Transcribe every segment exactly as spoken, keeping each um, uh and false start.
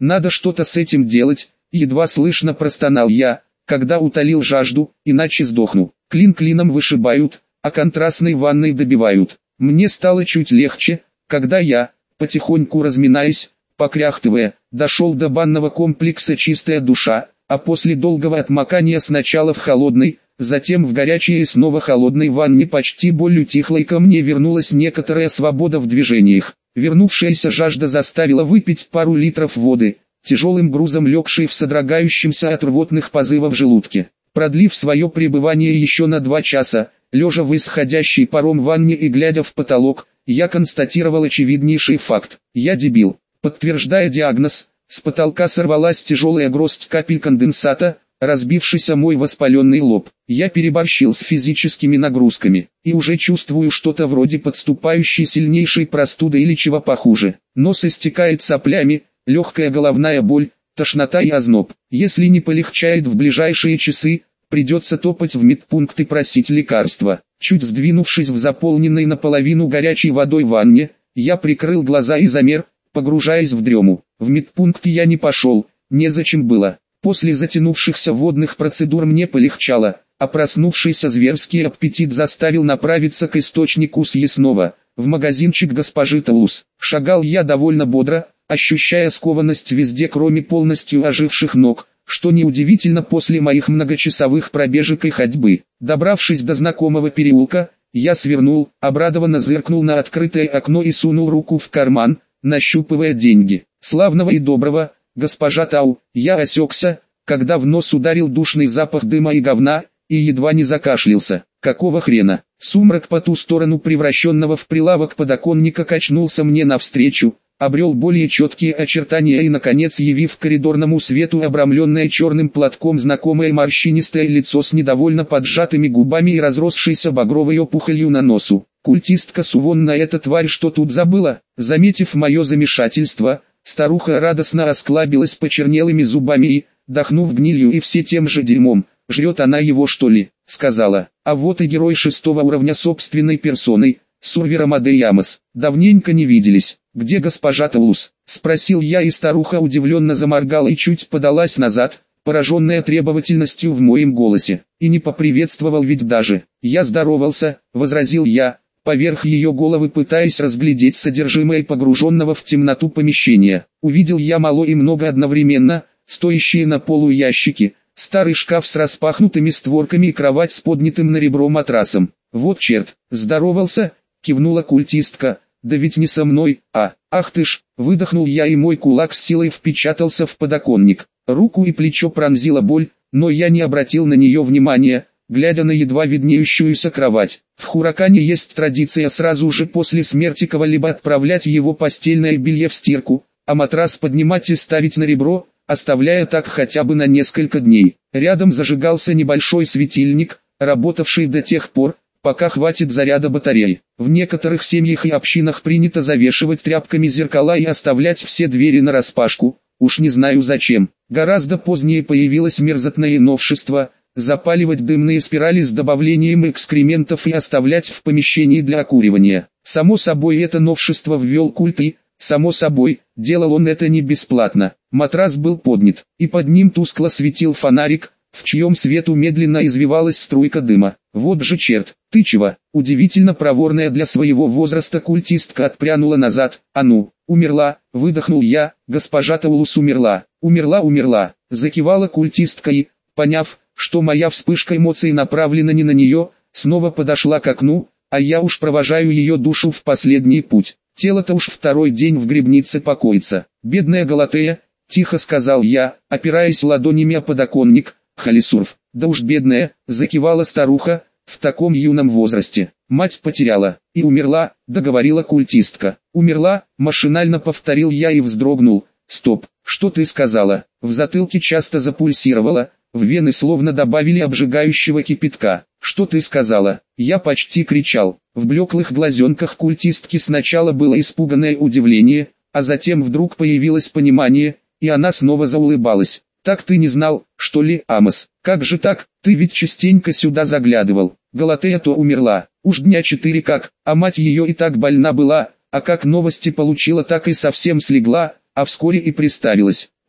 Надо что-то с этим делать, едва слышно простонал я, когда утолил жажду, иначе сдохну. Клин клином вышибают, а контрастной ванной добивают. Мне стало чуть легче, когда я, потихоньку разминаясь, покряхтывая, дошел до банного комплекса «Чистая душа», а после долгого отмокания сначала в холодной, затем в горячей и снова холодной ванне почти боль утихла, и ко мне вернулась некоторая свобода в движениях. Вернувшаяся жажда заставила выпить пару литров воды, тяжелым грузом легшей в содрогающемся от рвотных позывов желудке. Продлив свое пребывание еще на два часа, лежа в исходящей паром ванне и глядя в потолок, я констатировал очевиднейший факт. Я дебил. Подтверждая диагноз, с потолка сорвалась тяжелая гроздь капель конденсата, разбившийся мой воспаленный лоб. Я переборщил с физическими нагрузками, и уже чувствую что-то вроде подступающей сильнейшей простуды или чего похуже. Нос истекает соплями, легкая головная боль, тошнота и озноб. Если не полегчает в ближайшие часы, придется топать в медпункт и просить лекарства. Чуть сдвинувшись в заполненной наполовину горячей водой ванне, я прикрыл глаза и замер, погружаясь в дрему. В медпункт я не пошел, незачем было. После затянувшихся водных процедур мне полегчало, а проснувшийся зверский аппетит заставил направиться к источнику съестного, в магазинчик госпожи Таус. Шагал я довольно бодро, ощущая скованность везде, кроме полностью оживших ног, что неудивительно после моих многочасовых пробежек и ходьбы. Добравшись до знакомого переулка, я свернул, обрадованно зыркнул на открытое окно и сунул руку в карман, нащупывая деньги. Славного и доброго, госпожа Тау, я осекся, когда в нос ударил душный запах дыма и говна, и едва не закашлялся. Какого хрена? Сумрак по ту сторону превращенного в прилавок подоконника качнулся мне навстречу, обрел более четкие очертания и, наконец, явив коридорному свету обрамленное черным платком знакомое морщинистое лицо с недовольно поджатыми губами и разросшейся багровой опухолью на носу. Культистка Сувонна, эта тварь что тут забыла? Заметив мое замешательство, старуха радостно осклабилась почернелыми зубами и, дохнув гнилью и все тем же дерьмом, жрет она его что ли, сказала. А вот и герой шестого уровня собственной персоной, Сурвер Амадеямос. Давненько не виделись. Где госпожа Таус? Спросил я, и старуха удивленно заморгала и чуть подалась назад, пораженная требовательностью в моем голосе. И не поприветствовал ведь даже. Я здоровался, возразил я, поверх ее головы пытаясь разглядеть содержимое погруженного в темноту помещения. Увидел я мало и много одновременно, стоящие на полу ящики, старый шкаф с распахнутыми створками и кровать с поднятым на ребро матрасом. Вот черт, здоровался, кивнула культистка. Да ведь не со мной, а, ах ты ж, выдохнул я, и мой кулак с силой впечатался в подоконник. Руку и плечо пронзила боль, но я не обратил на нее внимания, глядя на едва виднеющуюся кровать. В Хуракане есть традиция сразу же после смерти кого-либо отправлять его постельное белье в стирку, а матрас поднимать и ставить на ребро, оставляя так хотя бы на несколько дней. Рядом зажигался небольшой светильник, работавший до тех пор, пока хватит заряда батареи. В некоторых семьях и общинах принято завешивать тряпками зеркала и оставлять все двери нараспашку, уж не знаю зачем. Гораздо позднее появилось мерзотное новшество – запаливать дымные спирали с добавлением экскрементов и оставлять в помещении для окуривания. Само собой, это новшество ввел культ и, само собой, делал он это не бесплатно. Матрас был поднят, и под ним тускло светил фонарик, в чьем свету медленно извивалась струйка дыма. Вот же черт, ты чего? Удивительно проворная для своего возраста культистка отпрянула назад. А ну, умерла, выдохнул я, госпожа Таулус умерла, умерла, умерла, закивала культистка и, поняв, что моя вспышка эмоций направлена не на нее, снова подошла к окну, а я уж провожаю ее душу в последний путь. Тело-то уж второй день в гробнице покоится. Бедная Галатея, тихо сказал я, опираясь ладонями о подоконник. Халисурф, да уж бедная, закивала старуха, в таком юном возрасте. Мать потеряла, и умерла, договорила культистка. Умерла, машинально повторил я и вздрогнул. Стоп, что ты сказала? В затылке часто запульсировало, в вены словно добавили обжигающего кипятка. Что ты сказала? Я почти кричал. В блеклых глазенках культистки сначала было испуганное удивление, а затем вдруг появилось понимание, и она снова заулыбалась. Так ты не знал, что ли, Амос? Как же так, ты ведь частенько сюда заглядывал. Галатея то умерла, уж дня четыре как, а мать ее и так больна была, а как новости получила, так и совсем слегла, а вскоре и приставилась.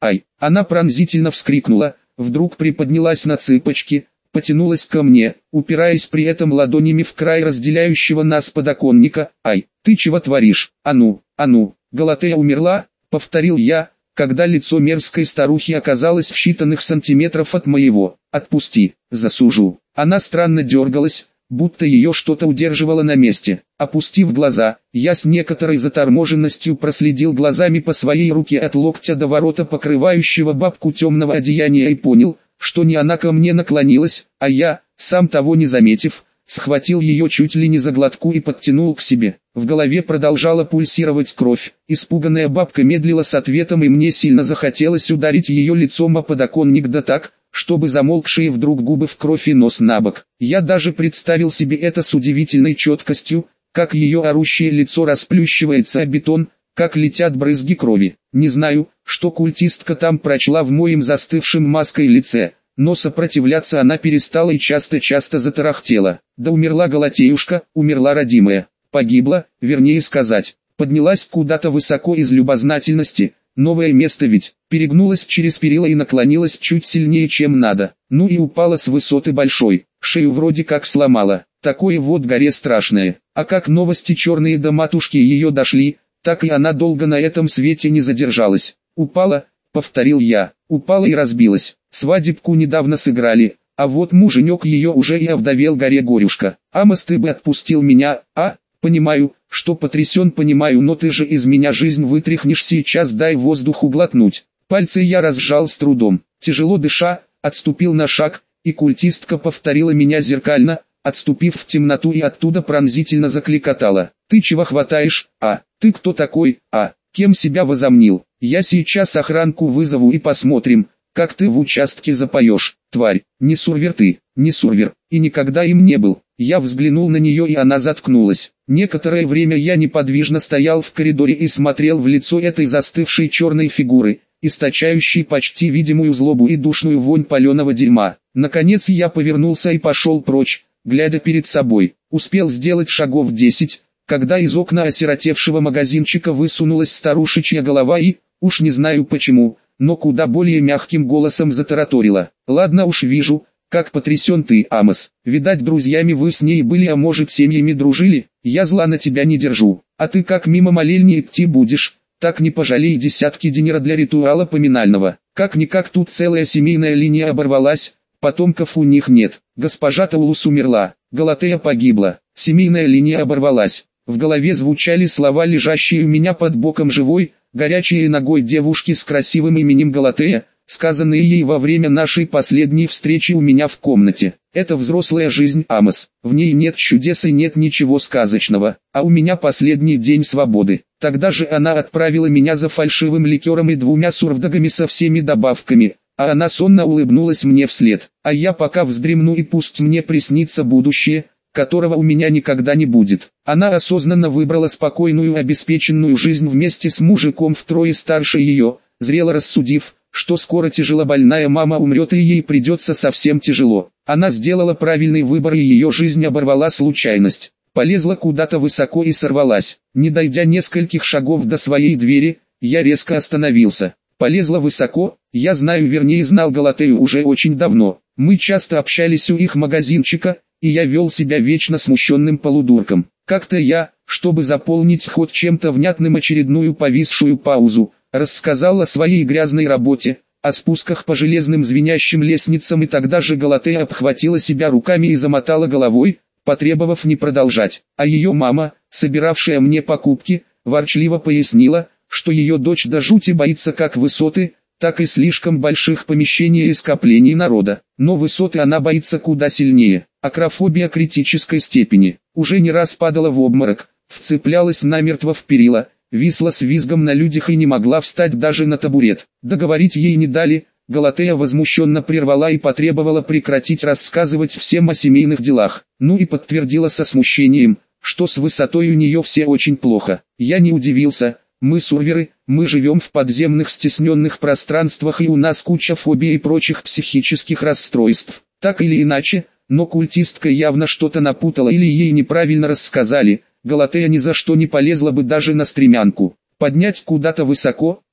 ай. Она пронзительно вскрикнула, вдруг приподнялась на цыпочки, потянулась ко мне, упираясь при этом ладонями в край разделяющего нас подоконника. Ай, ты чего творишь? А ну, а ну, Галатея умерла, повторил я, когда лицо мерзкой старухи оказалось в считанных сантиметров от моего. Отпусти, засужу. Она странно дергалась, будто ее что-то удерживало на месте. Опустив глаза, я с некоторой заторможенностью проследил глазами по своей руке от локтя до ворота покрывающего бабку темного одеяния и понял, что не она ко мне наклонилась, а я, сам того не заметив, схватил ее чуть ли не за глотку и подтянул к себе. В голове продолжала пульсировать кровь. Испуганная бабка медлила с ответом, и мне сильно захотелось ударить ее лицом о подоконник, да так, чтобы замолкшие вдруг губы в кровь и нос набок. Я даже представил себе это с удивительной четкостью, как ее орущее лицо расплющивается о бетон, как летят брызги крови. Не знаю, что культистка там прочла в моем застывшем маской лице, но сопротивляться она перестала и часто-часто затарахтела. Да умерла Галатеюшка, умерла родимая, погибла, вернее сказать, поднялась куда-то высоко из любознательности, новое место ведь, перегнулась через перила и наклонилась чуть сильнее, чем надо, ну и упала с высоты большой, шею вроде как сломала, такое вот горе страшное. А как новости черные до матушки ее дошли, так и она долго на этом свете не задержалась. Упала, повторил я, упала и разбилась. Свадебку недавно сыграли, а вот муженек ее уже и овдовел, горе-горюшка. Амос, ты бы отпустил меня, а? Понимаю, что потрясен, понимаю, но ты же из меня жизнь вытряхнешь сейчас, дай воздуху глотнуть. Пальцы я разжал с трудом, тяжело дыша, отступил на шаг, и культистка повторила меня зеркально, отступив в темноту, и оттуда пронзительно закликотала. Ты чего хватаешь, а? Ты кто такой, а? Кем себя возомнил? Я сейчас охранку вызову и посмотрим, как ты в участке запоешь, тварь. Не сурвер ты, не сурвер, и никогда им не был. Я взглянул на нее, и она заткнулась. Некоторое время я неподвижно стоял в коридоре и смотрел в лицо этой застывшей черной фигуры, источающей почти видимую злобу и душную вонь паленого дерьма. Наконец я повернулся и пошел прочь, глядя перед собой. Успел сделать шагов десять, когда из окна осиротевшего магазинчика высунулась старушечья голова и, уж не знаю почему, но куда более мягким голосом затараторила. «Ладно уж, вижу, как потрясен ты, Амос. Видать, друзьями вы с ней были, а может, семьями дружили? Я зла на тебя не держу. А ты как мимо молельни идти будешь, так не пожалей десятки динера для ритуала поминального. Как-никак тут целая семейная линия оборвалась, потомков у них нет. Госпожа Таулус умерла, Галатея погибла, семейная линия оборвалась». В голове звучали слова, лежащие у меня под боком живой, горячей ногой девушки с красивым именем Галатея, сказанные ей во время нашей последней встречи у меня в комнате. Это взрослая жизнь, Амос, в ней нет чудес и нет ничего сказочного, а у меня последний день свободы. Тогда же она отправила меня за фальшивым ликером и двумя сурвдогами со всеми добавками, а она сонно улыбнулась мне вслед. А я пока вздремну, и пусть мне приснится будущее, которого у меня никогда не будет. Она осознанно выбрала спокойную обеспеченную жизнь вместе с мужиком втрое старше ее, зрело рассудив, что скоро тяжелобольная мама умрет и ей придется совсем тяжело. Она сделала правильный выбор, и ее жизнь оборвала случайность. Полезла куда-то высоко и сорвалась. Не дойдя нескольких шагов до своей двери, я резко остановился. Полезла высоко, я знаю, вернее знал Галатею уже очень давно. Мы часто общались у их магазинчика, и я вел себя вечно смущенным полудурком. Как-то я, чтобы заполнить хоть чем-то внятным очередную повисшую паузу, рассказал о своей грязной работе, о спусках по железным звенящим лестницам, и тогда же Галатея обхватила себя руками и замотала головой, потребовав не продолжать. А ее мама, собиравшая мне покупки, ворчливо пояснила, что ее дочь до жути боится как высоты, так и слишком больших помещений и скоплений народа. Но высоты она боится куда сильнее. Акрофобия критической степени. Уже не раз падала в обморок, вцеплялась намертво в перила, висла с визгом на людях и не могла встать даже на табурет. Договорить ей не дали. Галатея возмущенно прервала и потребовала прекратить рассказывать всем о семейных делах. Ну и подтвердила со смущением, что с высотой у нее все очень плохо. Я не удивился. Мы сурверы, мы живем в подземных стесненных пространствах, и у нас куча фобий и прочих психических расстройств. Так или иначе, но культистка явно что-то напутала или ей неправильно рассказали. Галатея ни за что не полезла бы даже на стремянку. Поднять куда-то высоко,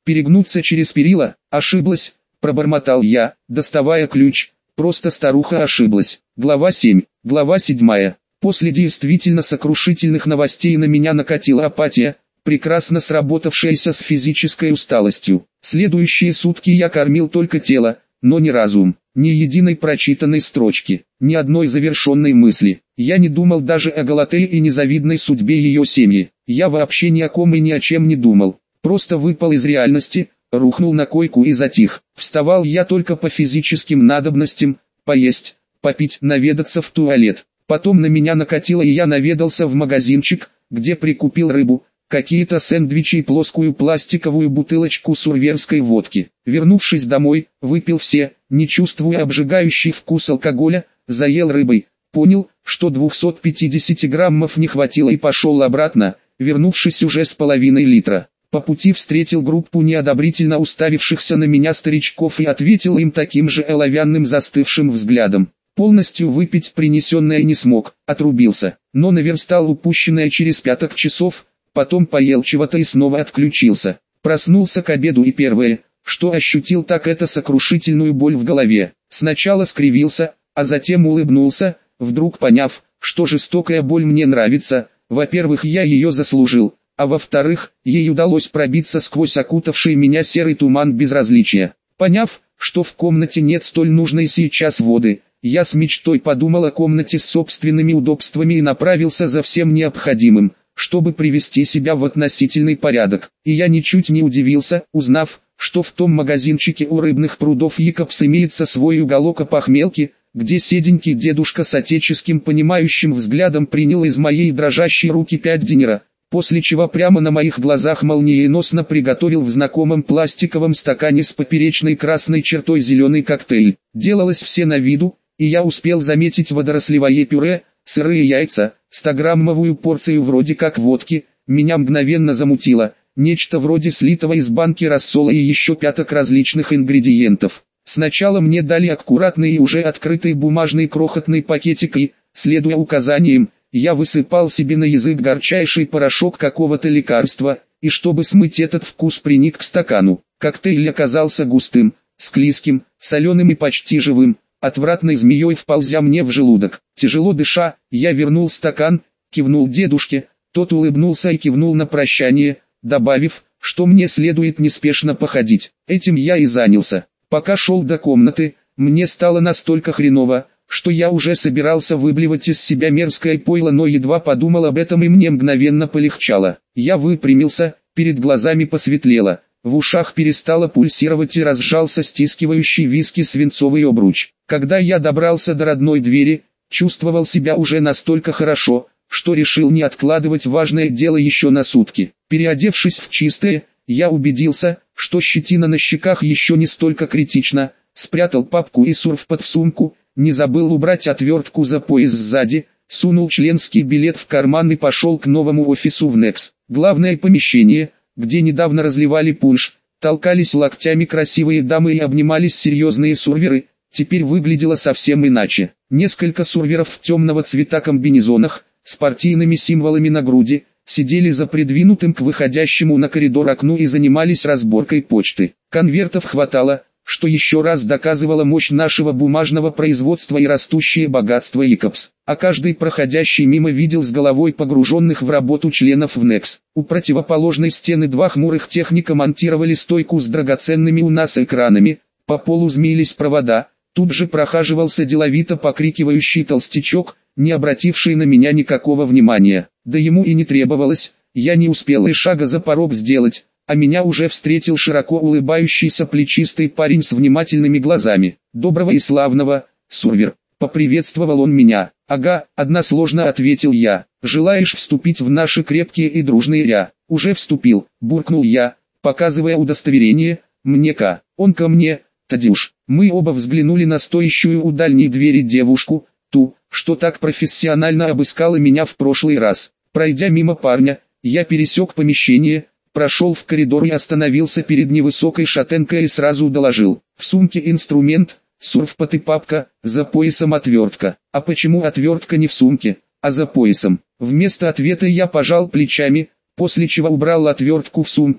Перегнуться через перила, ошиблась, пробормотал я, доставая ключ, просто старуха ошиблась. Глава семь. Глава седьмая. После действительно сокрушительных новостей на меня накатила апатия, прекрасно сработавшаяся с физической усталостью. Следующие сутки я кормил только тело, но не разум. Ни единой прочитанной строчки, ни одной завершенной мысли. Я не думал даже о Галатее и незавидной судьбе ее семьи. Я вообще ни о ком и ни о чем не думал. Просто выпал из реальности, рухнул на койку и затих. Вставал я только по физическим надобностям, поесть, попить, наведаться в туалет. Потом на меня накатило, и я наведался в магазинчик, где прикупил рыбу, какие-то сэндвичи и плоскую пластиковую бутылочку сурверской водки. Вернувшись домой, выпил все, не чувствуя обжигающий вкус алкоголя, заел рыбой, понял, что двухсот пятидесяти граммов не хватило и пошел обратно, вернувшись уже с половиной литра. По пути встретил группу неодобрительно уставившихся на меня старичков и ответил им таким же оловянным застывшим взглядом. Полностью выпить принесенное не смог, отрубился, но наверстал упущенное через пяток часов, потом поел чего-то и снова отключился. Проснулся к обеду и первое, что ощутил, так это сокрушительную боль в голове. Сначала скривился, а затем улыбнулся, вдруг поняв, что жестокая боль мне нравится. Во-первых, я ее заслужил, а во-вторых, ей удалось пробиться сквозь окутавший меня серый туман безразличия. Поняв, что в комнате нет столь нужной сейчас воды, я с мечтой подумал о комнате с собственными удобствами и направился за всем необходимым, чтобы привести себя в относительный порядок. И я ничуть не удивился, узнав, что в том магазинчике у рыбных прудов Якобс имеется свой уголок опохмелки, где седенький дедушка с отеческим понимающим взглядом принял из моей дрожащей руки пять динера, после чего прямо на моих глазах молниеносно приготовил в знакомом пластиковом стакане с поперечной красной чертой зеленый коктейль. Делалось все на виду, и я успел заметить водорослевое пюре, сырые яйца, стограммовую порцию вроде как водки. Меня мгновенно замутило, нечто вроде слитого из банки рассола и еще пяток различных ингредиентов. Сначала мне дали аккуратный и уже открытый бумажный крохотный пакетик и, следуя указаниям, я высыпал себе на язык горчайший порошок какого-то лекарства, и чтобы смыть этот вкус, приник к стакану. Коктейль оказался густым, склизким, соленым и почти живым, отвратной змеей вползя мне в желудок. Тяжело дыша, я вернул стакан, кивнул дедушке, тот улыбнулся и кивнул на прощание, добавив, что мне следует неспешно походить. Этим я и занялся. Пока шел до комнаты, мне стало настолько хреново, что я уже собирался выблевать из себя мерзкое пойло, но едва подумал об этом и мне мгновенно полегчало. Я выпрямился, перед глазами посветлело, в ушах перестало пульсировать и разжался стискивающий виски свинцовый обруч. Когда я добрался до родной двери, чувствовал себя уже настолько хорошо, что решил не откладывать важное дело еще на сутки. Переодевшись в чистое, я убедился, что щетина на щеках еще не столько критична, спрятал папку и сурфпад в сумку, не забыл убрать отвертку за пояс сзади, сунул членский билет в карман и пошел к новому офису в Некс. Главное помещение, где недавно разливали пунш, толкались локтями красивые дамы и обнимались серьезные сурверы, теперь выглядело совсем иначе. Несколько сурверов в темного цвета комбинезонах, с партийными символами на груди, сидели за придвинутым к выходящему на коридор окну и занимались разборкой почты. Конвертов хватало, что еще раз доказывало мощь нашего бумажного производства и растущее богатство Якобс. А каждый проходящий мимо видел с головой погруженных в работу членов в Некс. У противоположной стены два хмурых техника монтировали стойку с драгоценными у нас экранами, по полу змеились провода, тут же прохаживался деловито покрикивающий толстячок, не обративший на меня никакого внимания. Да ему и не требовалось, я не успел и шага за порог сделать, а меня уже встретил широко улыбающийся плечистый парень с внимательными глазами. «Доброго и славного, сурвер!» — поприветствовал он меня. «Ага», — односложно ответил я. «Желаешь вступить в наши крепкие и дружные ря?» «Уже вступил», — буркнул я, показывая удостоверение. «Мне-ка, он ко мне, Тадюш». Мы оба взглянули на стоящую у дальней двери девушку, ту, что так профессионально обыскала меня в прошлый раз. Пройдя мимо парня, я пересек помещение, прошел в коридор и остановился перед невысокой шатенкой и сразу доложил. В сумке инструмент, сурфпад и папка, за поясом отвертка. А почему отвертка не в сумке, а за поясом? Вместо ответа я пожал плечами, после чего убрал отвертку в сумку,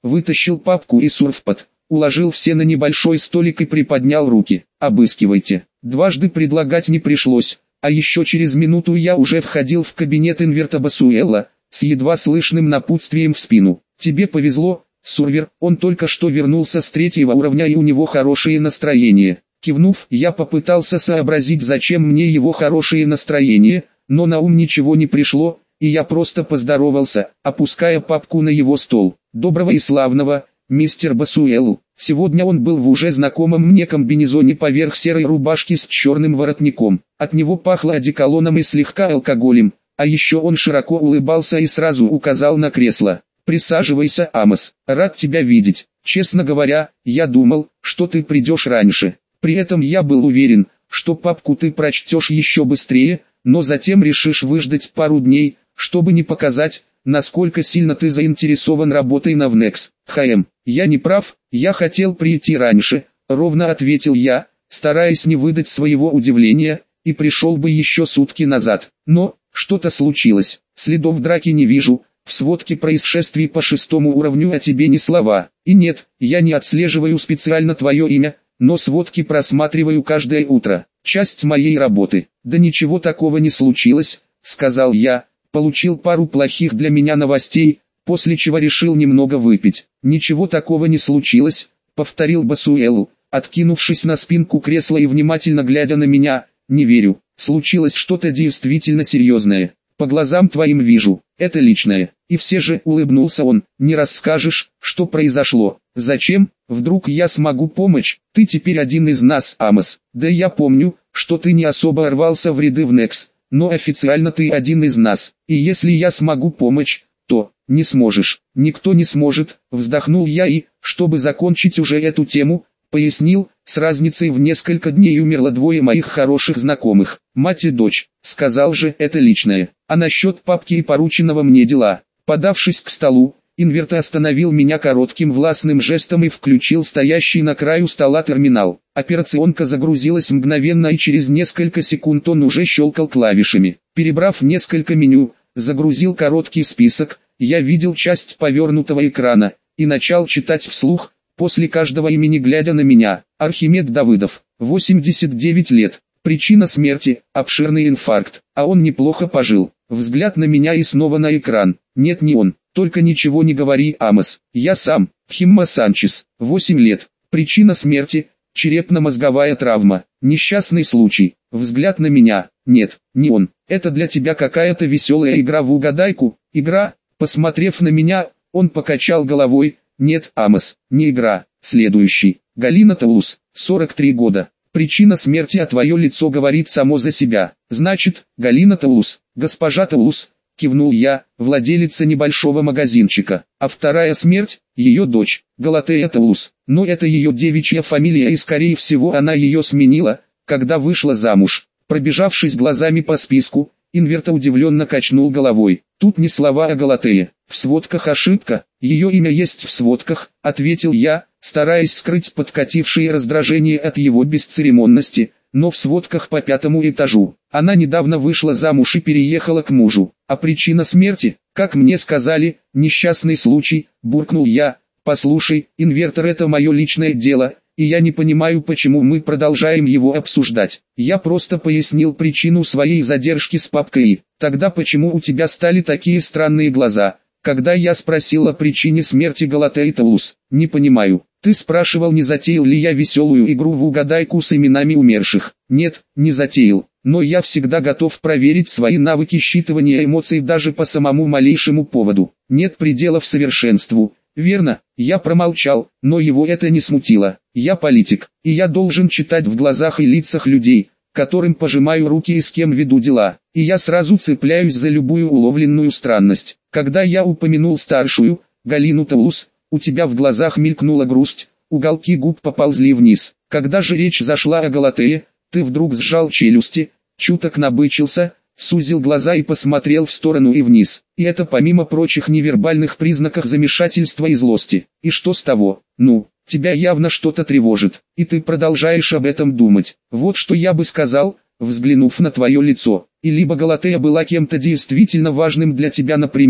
вытащил папку и сурфпад, уложил все на небольшой столик и приподнял руки. «Обыскивайте». Дважды предлагать не пришлось, а еще через минуту я уже входил в кабинет Инверта Басуэлла, с едва слышным напутствием в спину. «Тебе повезло, Сурвер, он только что вернулся с третьего уровня и у него хорошее настроение». Кивнув, я попытался сообразить, зачем мне его хорошее настроение, но на ум ничего не пришло, и я просто поздоровался, опуская папку на его стол. «Доброго и славного, мистер Басуэлл». Сегодня он был в уже знакомом мне комбинезоне поверх серой рубашки с черным воротником. От него пахло одеколоном и слегка алкоголем, а еще он широко улыбался и сразу указал на кресло. «Присаживайся, Амос, рад тебя видеть. Честно говоря, я думал, что ты придешь раньше. При этом я был уверен, что папку ты прочтешь еще быстрее, но затем решишь выждать пару дней, чтобы не показать, насколько сильно ты заинтересован работой на Внекс. ХМ, я не прав, я хотел прийти раньше», — ровно ответил я, стараясь не выдать своего удивления, и пришел бы еще сутки назад. Но, что-то случилось, следов драки не вижу, в сводке происшествий по шестому уровню о тебе ни слова. И нет, я не отслеживаю специально твое имя, но сводки просматриваю каждое утро. Часть моей работы. «Да ничего такого не случилось», — сказал я, получил пару плохих для меня новостей, после чего решил немного выпить. «Ничего такого не случилось», — повторил Басуэлл, откинувшись на спинку кресла и внимательно глядя на меня. «Не верю, случилось что-то действительно серьезное. По глазам твоим вижу, это личное». И все же, улыбнулся он, «не расскажешь, что произошло?» «Зачем? Вдруг я смогу помочь? Ты теперь один из нас, Амос. Да я помню, что ты не особо рвался в ряды Внекс, но официально ты один из нас. И если я смогу помочь, то не сможешь». «Никто не сможет», вздохнул я и, чтобы закончить уже эту тему, пояснил, с разницей в несколько дней умерло двое моих хороших знакомых, мать и дочь. Сказал же, это личное. А насчет папки и порученного мне дела. Подавшись к столу, Инверт остановил меня коротким властным жестом и включил стоящий на краю стола терминал. Операционка загрузилась мгновенно, и через несколько секунд он уже щелкал клавишами. Перебрав несколько меню, загрузил короткий список, я видел часть повернутого экрана, и начал читать вслух, после каждого имени глядя на меня. Архимед Давыдов, восемьдесят девять лет, причина смерти, обширный инфаркт, а он неплохо пожил. Взгляд на меня и снова на экран. Нет, не он. Только ничего не говори, Амос. Я сам, Химма Санчес, восемь лет. Причина смерти, черепно-мозговая травма. Несчастный случай. Взгляд на меня. Нет, не он. Это для тебя какая-то веселая игра в угадайку. Игра? Посмотрев на меня, он покачал головой. Нет, Амос, не игра. Следующий. Галина Таулус, сорок три года. Причина смерти, а твое лицо говорит само за себя. Значит, Галина Таулус, госпожа Таулус, кивнул я, владелица небольшого магазинчика. А вторая смерть, ее дочь, Галатея Таулус. Но это ее девичья фамилия, и скорее всего она ее сменила, когда вышла замуж. Пробежавшись глазами по списку, Инверт удивленно качнул головой. Тут не слова о Галатее. В сводках ошибка. Ее имя есть в сводках, ответил я, стараясь скрыть подкатившее раздражение от его бесцеремонности, но в сводках по пятому этажу. Она недавно вышла замуж и переехала к мужу. А причина смерти, как мне сказали, несчастный случай, буркнул я. Послушай, Инвертор, это мое личное дело, и я не понимаю, почему мы продолжаем его обсуждать. Я просто пояснил причину своей задержки с папкой. Тогда почему у тебя стали такие странные глаза, когда я спросил о причине смерти Галатеи Таулус? Не понимаю. Ты спрашивал, не затеял ли я веселую игру в угадайку с именами умерших. Нет, не затеял. Но я всегда готов проверить свои навыки считывания эмоций даже по самому малейшему поводу. Нет пределов совершенству. Верно, я промолчал, но его это не смутило. Я политик, и я должен читать в глазах и лицах людей, которым пожимаю руки и с кем веду дела. И я сразу цепляюсь за любую уловленную странность. Когда я упомянул старшую, Галину Таулус, у тебя в глазах мелькнула грусть, уголки губ поползли вниз. Когда же речь зашла о Галатее, ты вдруг сжал челюсти, чуток набычился, сузил глаза и посмотрел в сторону и вниз. И это помимо прочих невербальных признаков замешательства и злости. И что с того? Ну, тебя явно что-то тревожит, и ты продолжаешь об этом думать. Вот что я бы сказал, взглянув на твое лицо. И либо Галатея была кем-то действительно важным для тебя, например,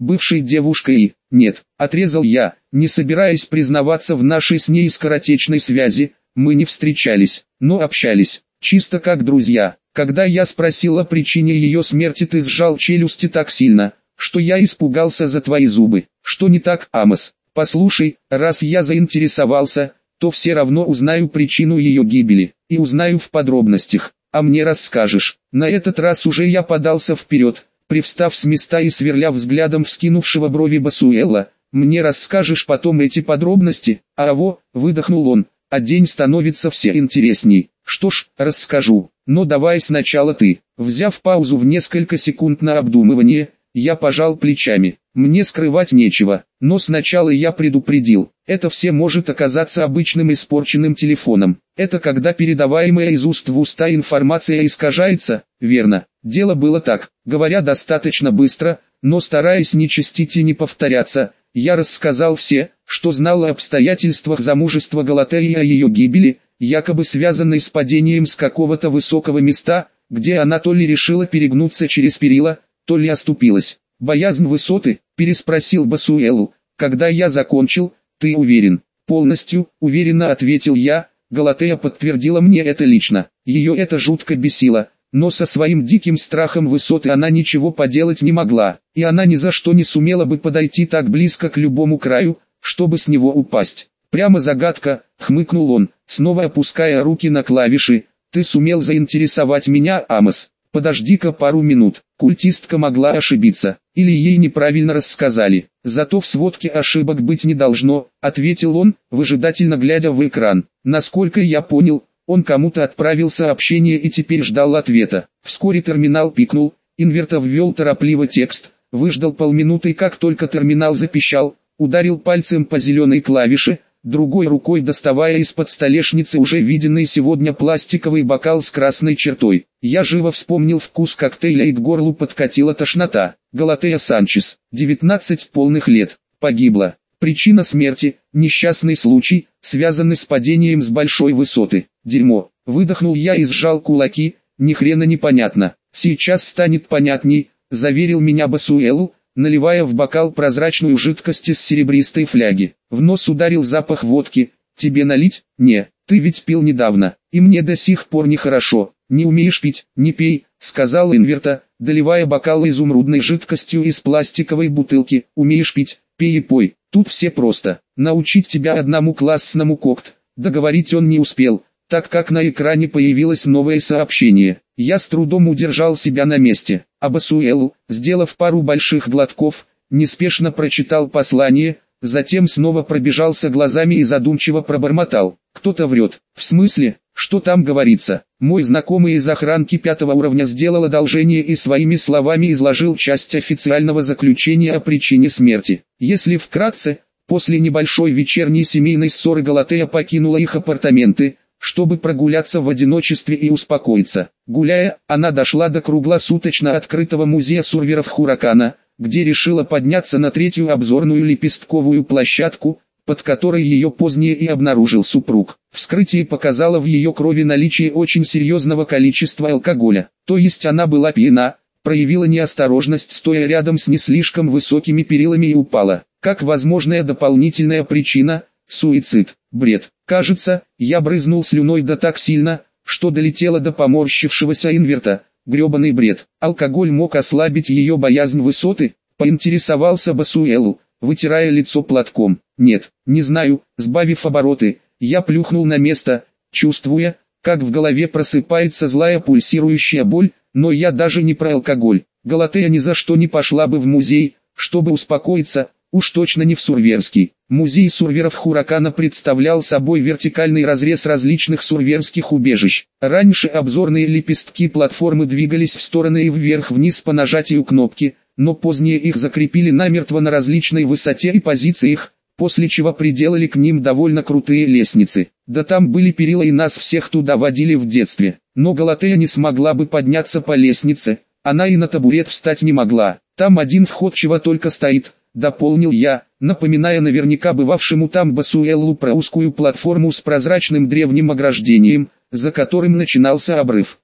бывшей девушкой. Нет, отрезал я, не собираясь признаваться в нашей с ней скоротечной связи. Мы не встречались, но общались, чисто как друзья. Когда я спросил о причине ее смерти, ты сжал челюсти так сильно, что я испугался за твои зубы. Что не так, Амос? Послушай, раз я заинтересовался, то все равно узнаю причину ее гибели, и узнаю в подробностях, а мне расскажешь. На этот раз уже я подался вперед, привстав с места и сверля взглядом вскинувшего брови Басуэла. Мне расскажешь потом эти подробности? Аво, выдохнул он, а день становится все интересней. Что ж, расскажу, но давай сначала ты. Взяв паузу в несколько секунд на обдумывание, я пожал плечами. Мне скрывать нечего, но сначала я предупредил. Это все может оказаться обычным испорченным телефоном. Это когда передаваемая из уст в уста информация искажается, верно. Дело было так, говоря достаточно быстро, но стараясь не чистить и не повторяться, я рассказал все, что знал о обстоятельствах замужества Галатеи и о ее гибели, якобы связанной с падением с какого-то высокого места, где она то ли решила перегнуться через перила, то ли оступилась. «Боязнь высоты?» – переспросил Басуэлу. «Когда я закончил, ты уверен?» «Полностью, уверенно ответил я. Галатея подтвердила мне это лично. Ее это жутко бесило, но со своим диким страхом высоты она ничего поделать не могла, и она ни за что не сумела бы подойти так близко к любому краю, чтобы с него упасть. Прямо загадка», — хмыкнул он, снова опуская руки на клавиши. «Ты сумел заинтересовать меня, Амос. Подожди-ка пару минут». Культистка могла ошибиться, или ей неправильно рассказали. «Зато в сводке ошибок быть не должно», — ответил он, выжидательно глядя в экран. «Насколько я понял, он кому-то отправил сообщение и теперь ждал ответа». Вскоре терминал пикнул, Инверта ввел торопливо текст, выждал полминуты и как только терминал запищал, ударил пальцем по зеленой клавише, другой рукой доставая из-под столешницы уже виденный сегодня пластиковый бокал с красной чертой. Я живо вспомнил вкус коктейля и к горлу подкатила тошнота. Галатея Санчес, девятнадцать полных лет, погибла. Причина смерти – несчастный случай, связанный с падением с большой высоты. Дерьмо. Выдохнул я и сжал кулаки, ни хрена непонятно. Сейчас станет понятней, заверил меня Басуэлу, наливая в бокал прозрачную жидкость из серебристой фляги. В нос ударил запах водки. «Тебе налить?» «Не, ты ведь пил недавно, и мне до сих пор нехорошо». «Не умеешь пить, не пей», — сказал Инверта, доливая бокал изумрудной жидкостью из пластиковой бутылки. «Умеешь пить, пей и пой. Тут все просто. Научить тебя одному классному кокт». Договорить он не успел, так как на экране появилось новое сообщение. Я с трудом удержал себя на месте. А Басуэлу, сделав пару больших глотков, неспешно прочитал послание, затем снова пробежался глазами и задумчиво пробормотал. «Кто-то врет». «В смысле? Что там говорится?» Мой знакомый из охранки пятого уровня сделал одолжение и своими словами изложил часть официального заключения о причине смерти. Если вкратце, после небольшой вечерней семейной ссоры Галатея покинула их апартаменты, чтобы прогуляться в одиночестве и успокоиться. Гуляя, она дошла до круглосуточно открытого музея сурверов Хуракана, где решила подняться на третью обзорную лепестковую площадку, под которой ее позднее и обнаружил супруг. Вскрытие показало в ее крови наличие очень серьезного количества алкоголя, то есть она была пьяна, проявила неосторожность, стоя рядом с не слишком высокими перилами и упала. Как возможная дополнительная причина – суицид, бред. Кажется, я брызнул слюной да так сильно, что долетело до поморщившегося Инверта. Гребаный бред. Алкоголь мог ослабить ее боязнь высоты, поинтересовался Басуэлу, вытирая лицо платком. Нет, не знаю. Сбавив обороты, я плюхнул на место, чувствуя, как в голове просыпается злая пульсирующая боль, но я даже не про алкоголь. Галатея ни за что не пошла бы в музей, чтобы успокоиться, уж точно не в Сурверский. Музей сурверов Хуракана представлял собой вертикальный разрез различных сурверских убежищ. Раньше обзорные лепестки платформы двигались в стороны и вверх-вниз по нажатию кнопки, но позднее их закрепили намертво на различной высоте и позициях, после чего приделали к ним довольно крутые лестницы. Да там были перила и нас всех туда водили в детстве. Но Галатея не смогла бы подняться по лестнице, она и на табурет встать не могла. Там один вход чего только стоит, дополнил я, напоминая наверняка бывавшему там Басуэлу про узкую платформу с прозрачным древним ограждением, за которым начинался обрыв.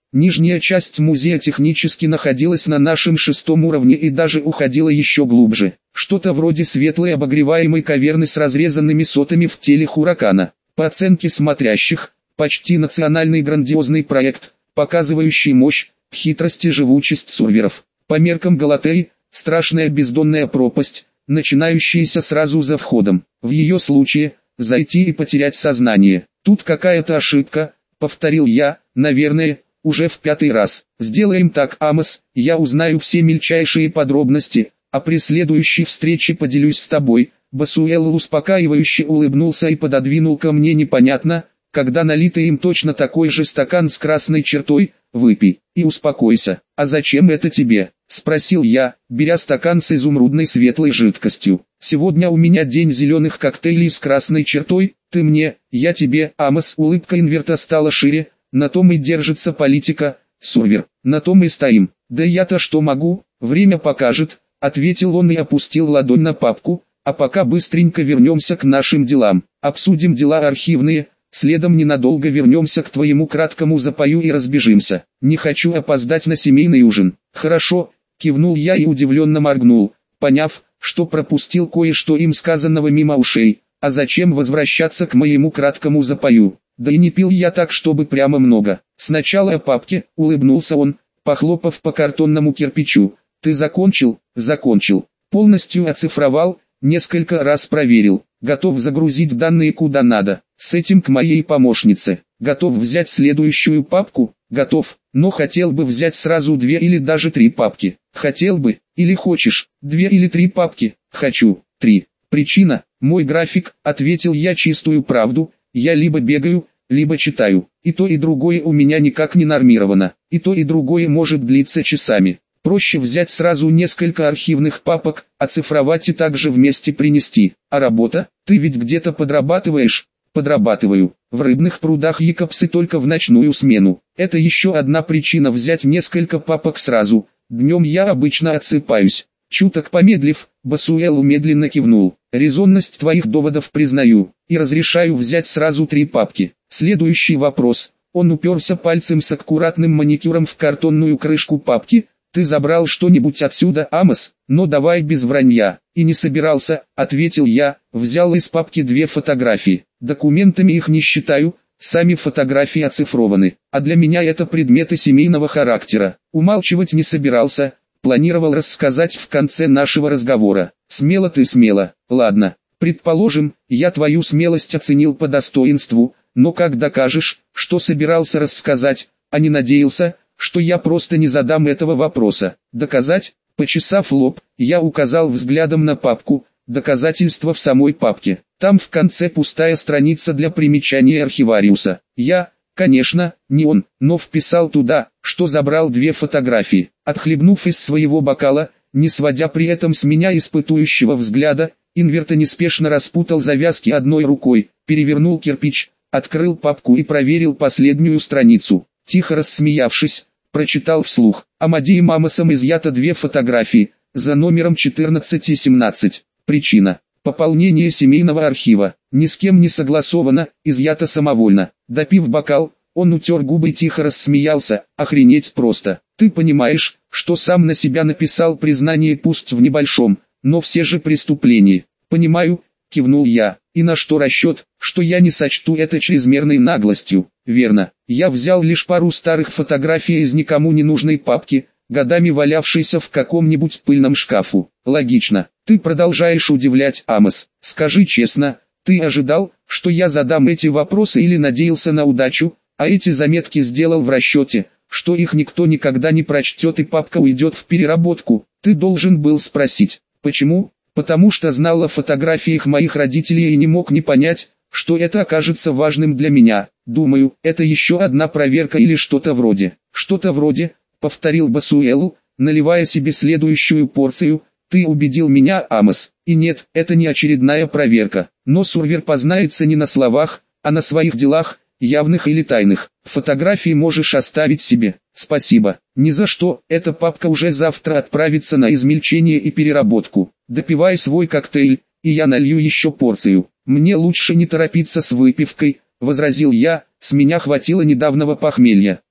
Нижняя часть музея технически находилась на нашем шестом уровне и даже уходила еще глубже. Что-то вроде светлой обогреваемой каверны с разрезанными сотами в теле Хуракана. По оценке смотрящих, почти национальный грандиозный проект, показывающий мощь, хитрость и живучесть серверов. По меркам Галатеи, страшная бездонная пропасть, начинающаяся сразу за входом. В ее случае, зайти и потерять сознание. Тут какая-то ошибка, повторил я, наверное, уже в пятый раз. Сделаем так, Амос, я узнаю все мельчайшие подробности, а при следующей встрече поделюсь с тобой. Басуэл успокаивающе улыбнулся и пододвинул ко мне непонятно, когда налитый им точно такой же стакан с красной чертой, выпей и успокойся. А зачем это тебе? Спросил я, беря стакан с изумрудной светлой жидкостью. Сегодня у меня день зеленых коктейлей с красной чертой, ты мне, я тебе. Амос, улыбка инверта стала шире, на том и держится политика, сервер, на том и стоим. Да я-то что могу, время покажет, ответил он и опустил ладонь на папку. А пока быстренько вернемся к нашим делам, обсудим дела архивные, следом ненадолго вернемся к твоему краткому запою и разбежимся. Не хочу опоздать на семейный ужин. Хорошо, кивнул я и удивленно моргнул, поняв, что пропустил кое-что им сказанного мимо ушей. А зачем возвращаться к моему краткому запою? Да и не пил я так, чтобы прямо много. Сначала о папке, улыбнулся он, похлопав по картонному кирпичу. Ты закончил? Закончил. Полностью оцифровал. Несколько раз проверил, готов загрузить данные куда надо, с этим к моей помощнице, готов взять следующую папку, готов, но хотел бы взять сразу две или даже три папки, хотел бы, или хочешь, две или три папки, хочу, три. Причина, мой график, ответил я чистую правду, я либо бегаю, либо читаю, и то и другое у меня никак не нормировано, и то и другое может длиться часами. Проще взять сразу несколько архивных папок, оцифровать и также вместе принести. А работа? Ты ведь где-то подрабатываешь? Подрабатываю. В рыбных прудах Якобсы только в ночную смену. Это еще одна причина взять несколько папок сразу. Днем я обычно отсыпаюсь. Чуток помедлив, Басуэл медленно кивнул. Резонность твоих доводов признаю, и разрешаю взять сразу три папки. Следующий вопрос. Он уперся пальцем с аккуратным маникюром в картонную крышку папки. Ты забрал что-нибудь отсюда, Амос? Но давай без вранья. И не собирался, ответил я, взял из папки две фотографии. Документами их не считаю, сами фотографии оцифрованы. А для меня это предметы семейного характера. Умалчивать не собирался, планировал рассказать в конце нашего разговора. Смело ты смело. Ладно, предположим, я твою смелость оценил по достоинству, но как докажешь, что собирался рассказать, а не надеялся, что я просто не задам этого вопроса. Доказать? Почесав лоб, я указал взглядом на папку, доказательства в самой папке. Там в конце пустая страница для примечания архивариуса. Я, конечно, не он, но вписал туда, что забрал две фотографии. Отхлебнув из своего бокала, не сводя при этом с меня испытующего взгляда, Инверто неспешно распутал завязки одной рукой, перевернул кирпич, открыл папку и проверил последнюю страницу. Тихо рассмеявшись, прочитал вслух. Амадеем Амосом изъято две фотографии, за номером четырнадцать и семнадцать. Причина. Пополнение семейного архива. Ни с кем не согласовано, изъято самовольно. Допив бокал, он утер губы и тихо рассмеялся. Охренеть просто. Ты понимаешь, что сам на себя написал признание, пусть в небольшом, но все же преступление. Понимаю, кивнул я. И на что расчет, что я не сочту это чрезмерной наглостью? Верно, я взял лишь пару старых фотографий из никому не нужной папки, годами валявшейся в каком-нибудь пыльном шкафу. Логично. Ты продолжаешь удивлять, Амос. Скажи честно, ты ожидал, что я задам эти вопросы или надеялся на удачу, а эти заметки сделал в расчете, что их никто никогда не прочтет и папка уйдет в переработку? Ты должен был спросить, почему? Потому что знал о фотографиях моих родителей и не мог не понять, что это окажется важным для меня. Думаю, это еще одна проверка или что-то вроде. Что-то вроде, повторил Басуэл, наливая себе следующую порцию. Ты убедил меня, Амос. И нет, это не очередная проверка. Но сервер познается не на словах, а на своих делах, явных или тайных. Фотографии можешь оставить себе. Спасибо. Ни за что, эта папка уже завтра отправится на измельчение и переработку. Допивай свой коктейль, и я налью еще порцию. Мне лучше не торопиться с выпивкой, возразил я, с меня хватило недавнего похмелья.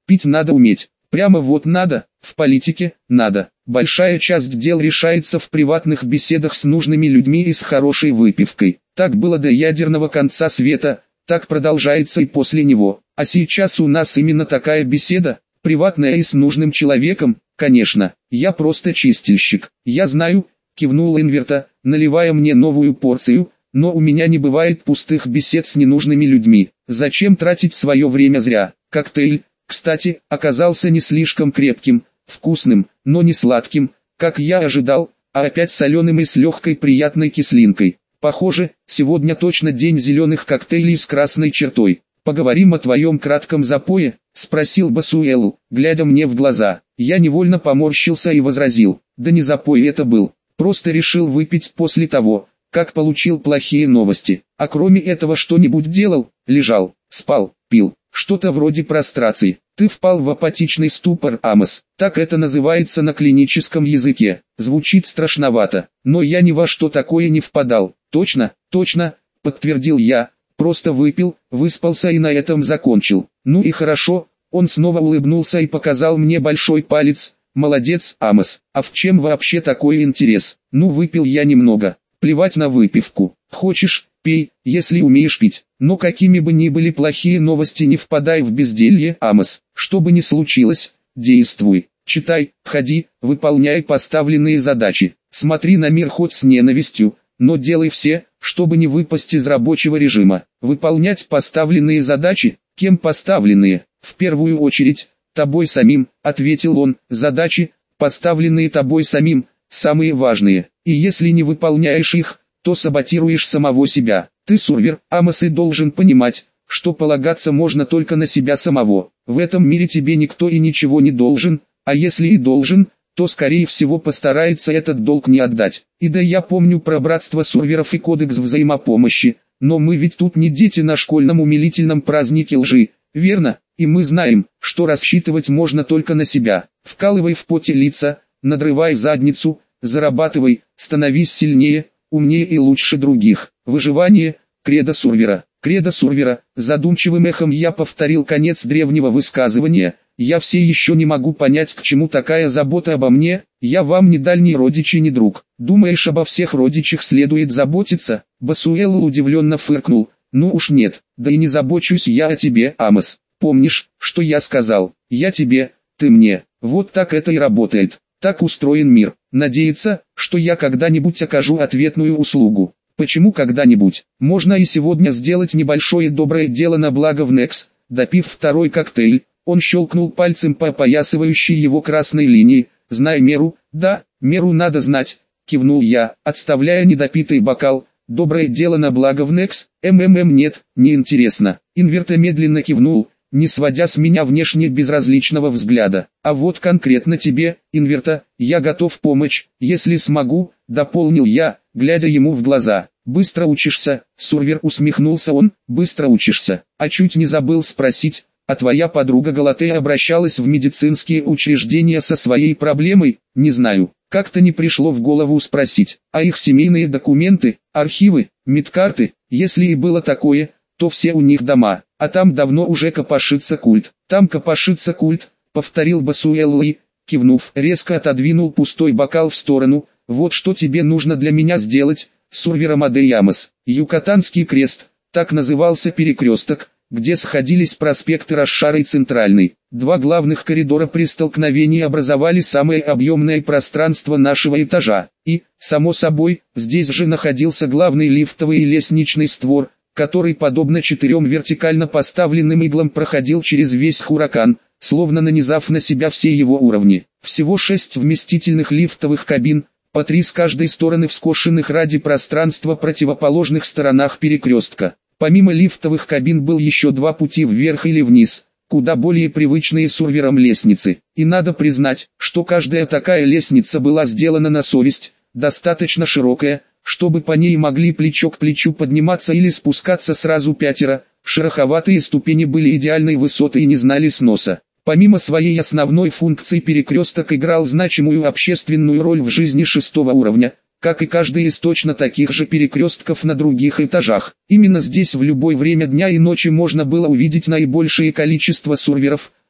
Пить надо уметь. Прямо вот надо, в политике, надо. Большая часть дел решается в приватных беседах с нужными людьми и с хорошей выпивкой. Так было до ядерного конца света, так продолжается и после него. А сейчас у нас именно такая беседа, приватная и с нужным человеком, конечно. Я просто чистильщик. Я знаю, кивнул Инверта, наливая мне новую порцию, но у меня не бывает пустых бесед с ненужными людьми. Зачем тратить свое время зря? Коктейль, кстати, оказался не слишком крепким, вкусным, но не сладким, как я ожидал, а опять соленым и с легкой приятной кислинкой. Похоже, сегодня точно день зеленых коктейлей с красной чертой. «Поговорим о твоем кратком запое?» — спросил Басуэлу, глядя мне в глаза. Я невольно поморщился и возразил: «Да не запой это был, просто решил выпить после того, как получил плохие новости. А кроме этого что-нибудь делал? Лежал, спал, пил, что-то вроде прострации. Ты впал в апатичный ступор, Амос. Так это называется на клиническом языке. Звучит страшновато, но я ни во что такое не впадал». «Точно, точно», — подтвердил я, — «просто выпил, выспался и на этом закончил». «Ну и хорошо», — он снова улыбнулся и показал мне большой палец. «Молодец, Амос. А в чем вообще такой интерес?» «Ну, выпил я немного. Плевать на выпивку. Хочешь, пей, если умеешь пить. Но какими бы ни были плохие новости, не впадай в безделье, Амос. Что бы ни случилось, действуй. Читай, ходи, выполняй поставленные задачи. Смотри на мир хоть с ненавистью, но делай все, чтобы не выпасть из рабочего режима. Выполнять поставленные задачи? Кем поставленные? В первую очередь, тобой самим», — ответил он. «Задачи, поставленные тобой самим, самые важные. И если не выполняешь их, то саботируешь самого себя. Ты сурвер, Амос, и должен понимать, что полагаться можно только на себя самого. В этом мире тебе никто и ничего не должен, а если и должен, то скорее всего постарается этот долг не отдать. И да, я помню про братство сурверов и кодекс взаимопомощи, но мы ведь тут не дети на школьном умилительном празднике лжи, верно? И мы знаем, что рассчитывать можно только на себя. Вкалывай в поте лица, надрывай задницу, зарабатывай, становись сильнее, умнее и лучше других. Выживание – кредо сурвера. Кредо сурвера, задумчивым эхом я повторил конец древнего высказывания. Я все еще не могу понять, к чему такая забота обо мне. Я вам не дальний родич и не друг. Думаешь, обо всех родичах следует заботиться? Басуэлл удивленно фыркнул. Ну уж нет, да и не забочусь я о тебе, Амос. Помнишь, что я сказал? Я тебе, ты мне. Вот так это и работает. Так устроен мир. Надеяться, что я когда-нибудь окажу ответную услугу. Почему когда-нибудь? Можно и сегодня сделать небольшое доброе дело на благо Внекс. Допив второй коктейль, он щелкнул пальцем по опоясывающей его красной линии. «Знай меру». «Да, меру надо знать», — кивнул я, отставляя недопитый бокал. «Доброе дело на благо Внекс? МММ нет, неинтересно». Инверта медленно кивнул, не сводя с меня внешне безразличного взгляда. «А вот конкретно тебе, Инверта, я готов помочь, если смогу», — дополнил я, глядя ему в глаза. «Быстро учишься?» — сурвер усмехнулся он. «Быстро учишься. А чуть не забыл спросить, а твоя подруга Галатея обращалась в медицинские учреждения со своей проблемой?» «Не знаю. Как-то не пришло в голову спросить. А их семейные документы, архивы, медкарты, если и было такое, то все у них дома, а там давно уже копошится культ». «Там копошится культ», — повторил Басуэлл и, кивнув, резко отодвинул пустой бокал в сторону. «Вот что тебе нужно для меня сделать, сурвер Амадей Амос». Юкатанский крест, так назывался перекресток, где сходились проспекты Рошара и Центральный. Два главных коридора при столкновении образовали самое объемное пространство нашего этажа. И, само собой, здесь же находился главный лифтовый и лестничный створ, который, подобно четырем вертикально поставленным иглам, проходил через весь Хуракан, словно нанизав на себя все его уровни. Всего шесть вместительных лифтовых кабин, по три с каждой стороны вскошенных ради пространства противоположных сторонах перекрестка. Помимо лифтовых кабин был еще два пути вверх или вниз, куда более привычные сурверам лестницы. И надо признать, что каждая такая лестница была сделана на совесть, достаточно широкая, чтобы по ней могли плечо к плечу подниматься или спускаться сразу пятеро. Шероховатые ступени были идеальной высоты и не знали сноса. Помимо своей основной функции, перекресток играл значимую общественную роль в жизни шестого уровня, как и каждый из точно таких же перекрестков на других этажах. Именно здесь в любое время дня и ночи можно было увидеть наибольшее количество сурверов,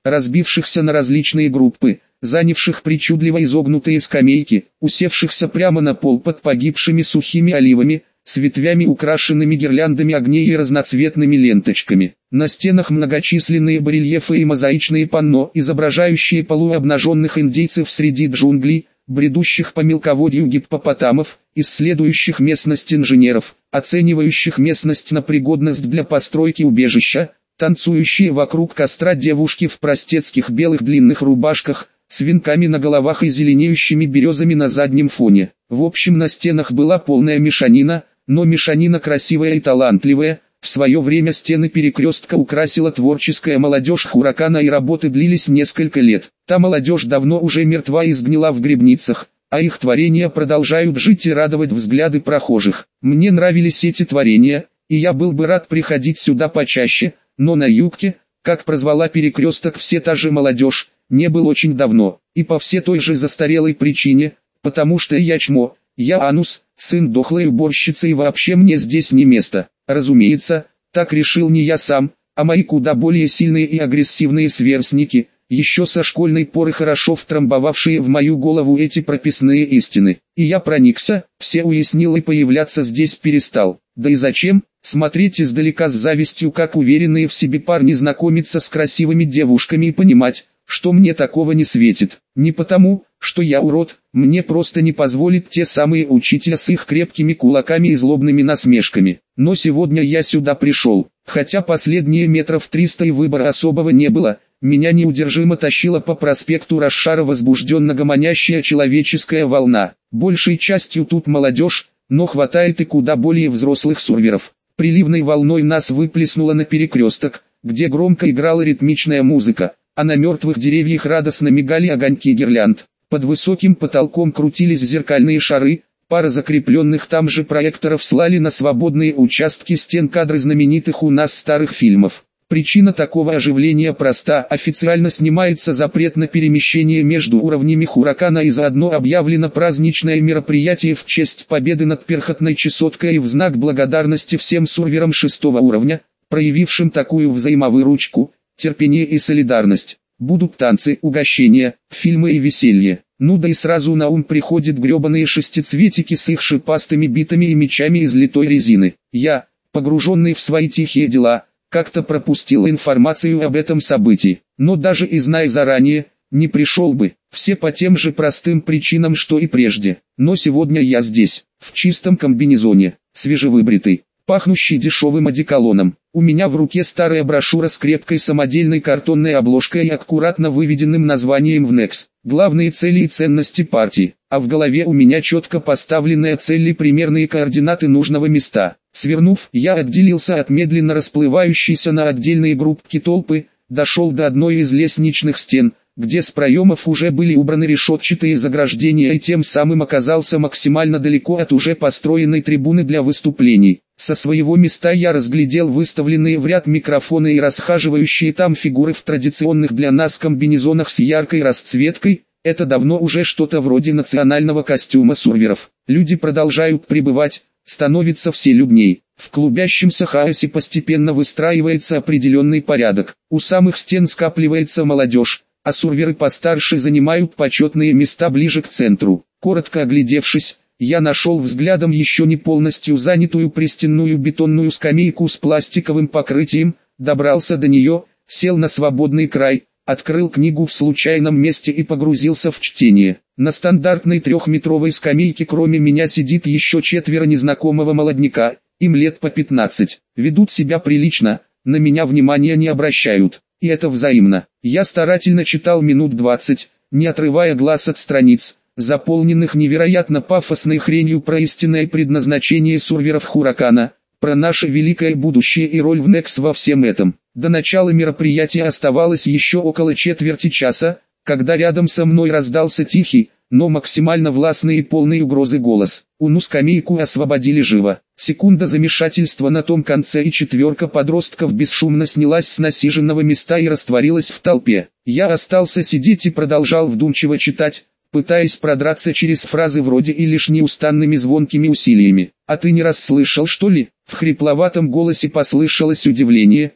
разбившихся на различные группы, занявших причудливо изогнутые скамейки, усевшихся прямо на пол под погибшими сухими оливами, с ветвями, украшенными гирляндами огней и разноцветными ленточками. На стенах многочисленные барельефы и мозаичные панно, изображающие полуобнаженных индейцев среди джунглей, бредущих по мелководью гиппопотамов, исследующих местность инженеров, оценивающих местность на пригодность для постройки убежища, танцующие вокруг костра девушки в простецких белых длинных рубашках, с венками на головах и зеленеющими березами на заднем фоне. В общем, на стенах была полная мешанина, но мешанина красивая и талантливая. В свое время стены перекрестка украсила творческая молодежь Хуракана, и работы длились несколько лет. Та молодежь давно уже мертва и сгнила в гробницах, а их творения продолжают жить и радовать взгляды прохожих. Мне нравились эти творения, и я был бы рад приходить сюда почаще, но на юбке, как прозвала перекресток все та же молодежь, не был очень давно, и по все той же застарелой причине, потому что я чмо, я анус, сын дохлой уборщицы, и вообще мне здесь не место. Разумеется, так решил не я сам, а мои куда более сильные и агрессивные сверстники, еще со школьной поры хорошо втрамбовавшие в мою голову эти прописные истины. И я проникся, все уяснил и появляться здесь перестал. Да и зачем? Смотреть издалека с завистью, как уверенные в себе парни знакомятся с красивыми девушками, и понимать, что мне такого не светит. Не потому, что я урод, мне просто не позволит те самые учителя с их крепкими кулаками и злобными насмешками. Но сегодня я сюда пришел, хотя последние метров триста и выбора особого не было, меня неудержимо тащила по проспекту Рошара возбужденно гомонящая человеческая волна. Большей частью тут молодежь, но хватает и куда более взрослых сурверов. Приливной волной нас выплеснуло на перекресток, где громко играла ритмичная музыка, а на мертвых деревьях радостно мигали огоньки гирлянд. Под высоким потолком крутились зеркальные шары, пара закрепленных там же проекторов слали на свободные участки стен кадры знаменитых у нас старых фильмов. Причина такого оживления проста: официально снимается запрет на перемещение между уровнями Хуракана, и заодно объявлено праздничное мероприятие в честь победы над перхотной чесоткой и в знак благодарности всем сурверам шестого уровня, проявившим такую взаимовыручку, терпение и солидарность. Будут танцы, угощения, фильмы и веселье. Ну да и сразу на ум приходят гребаные шестицветики с их шипастыми битами и мечами из литой резины. Я, погруженный в свои тихие дела, как-то пропустил информацию об этом событии, но даже и зная заранее, не пришел бы, все по тем же простым причинам, что и прежде. Но сегодня я здесь, в чистом комбинезоне, свежевыбритый, пахнущий дешевым одеколоном. У меня в руке старая брошюра с крепкой самодельной картонной обложкой и аккуратно выведенным названием ВНЕКС. Главные цели и ценности партии, а в голове у меня четко поставленная цель и примерные координаты нужного места. Свернув, я отделился от медленно расплывающейся на отдельные группки толпы, дошел до одной из лестничных стен, где с проемов уже были убраны решетчатые заграждения, и тем самым оказался максимально далеко от уже построенной трибуны для выступлений. Со своего места я разглядел выставленные в ряд микрофоны и расхаживающие там фигуры в традиционных для нас комбинезонах с яркой расцветкой. Это давно уже что-то вроде национального костюма сурверов. Люди продолжают прибывать, становится все людней. В клубящемся хаосе постепенно выстраивается определенный порядок. У самых стен скапливается молодежь, а сурверы постарше занимают почетные места ближе к центру. Коротко оглядевшись, я нашел взглядом еще не полностью занятую пристенную бетонную скамейку с пластиковым покрытием, добрался до нее, сел на свободный край, открыл книгу в случайном месте и погрузился в чтение. На стандартной трехметровой скамейке кроме меня сидит еще четверо незнакомого молодняка, им лет по пятнадцать. Ведут себя прилично, на меня внимания не обращают, и это взаимно. Я старательно читал минут двадцать, не отрывая глаз от страниц, заполненных невероятно пафосной хренью про истинное предназначение сурверов Хуракана, про наше великое будущее и роль ВНЕКС во всем этом. До начала мероприятия оставалось еще около четверти часа, когда рядом со мной раздался тихий, но максимально властный и полный угрозы голос. Уну скамейку освободили живо. Секунда замешательства на том конце, и четверка подростков бесшумно снялась с насиженного места и растворилась в толпе. Я остался сидеть и продолжал вдумчиво читать, пытаясь продраться через фразы вроде «и лишь неустанными звонкими усилиями». «А ты не расслышал, что ли?» В хрипловатом голосе послышалось удивление. «Эй,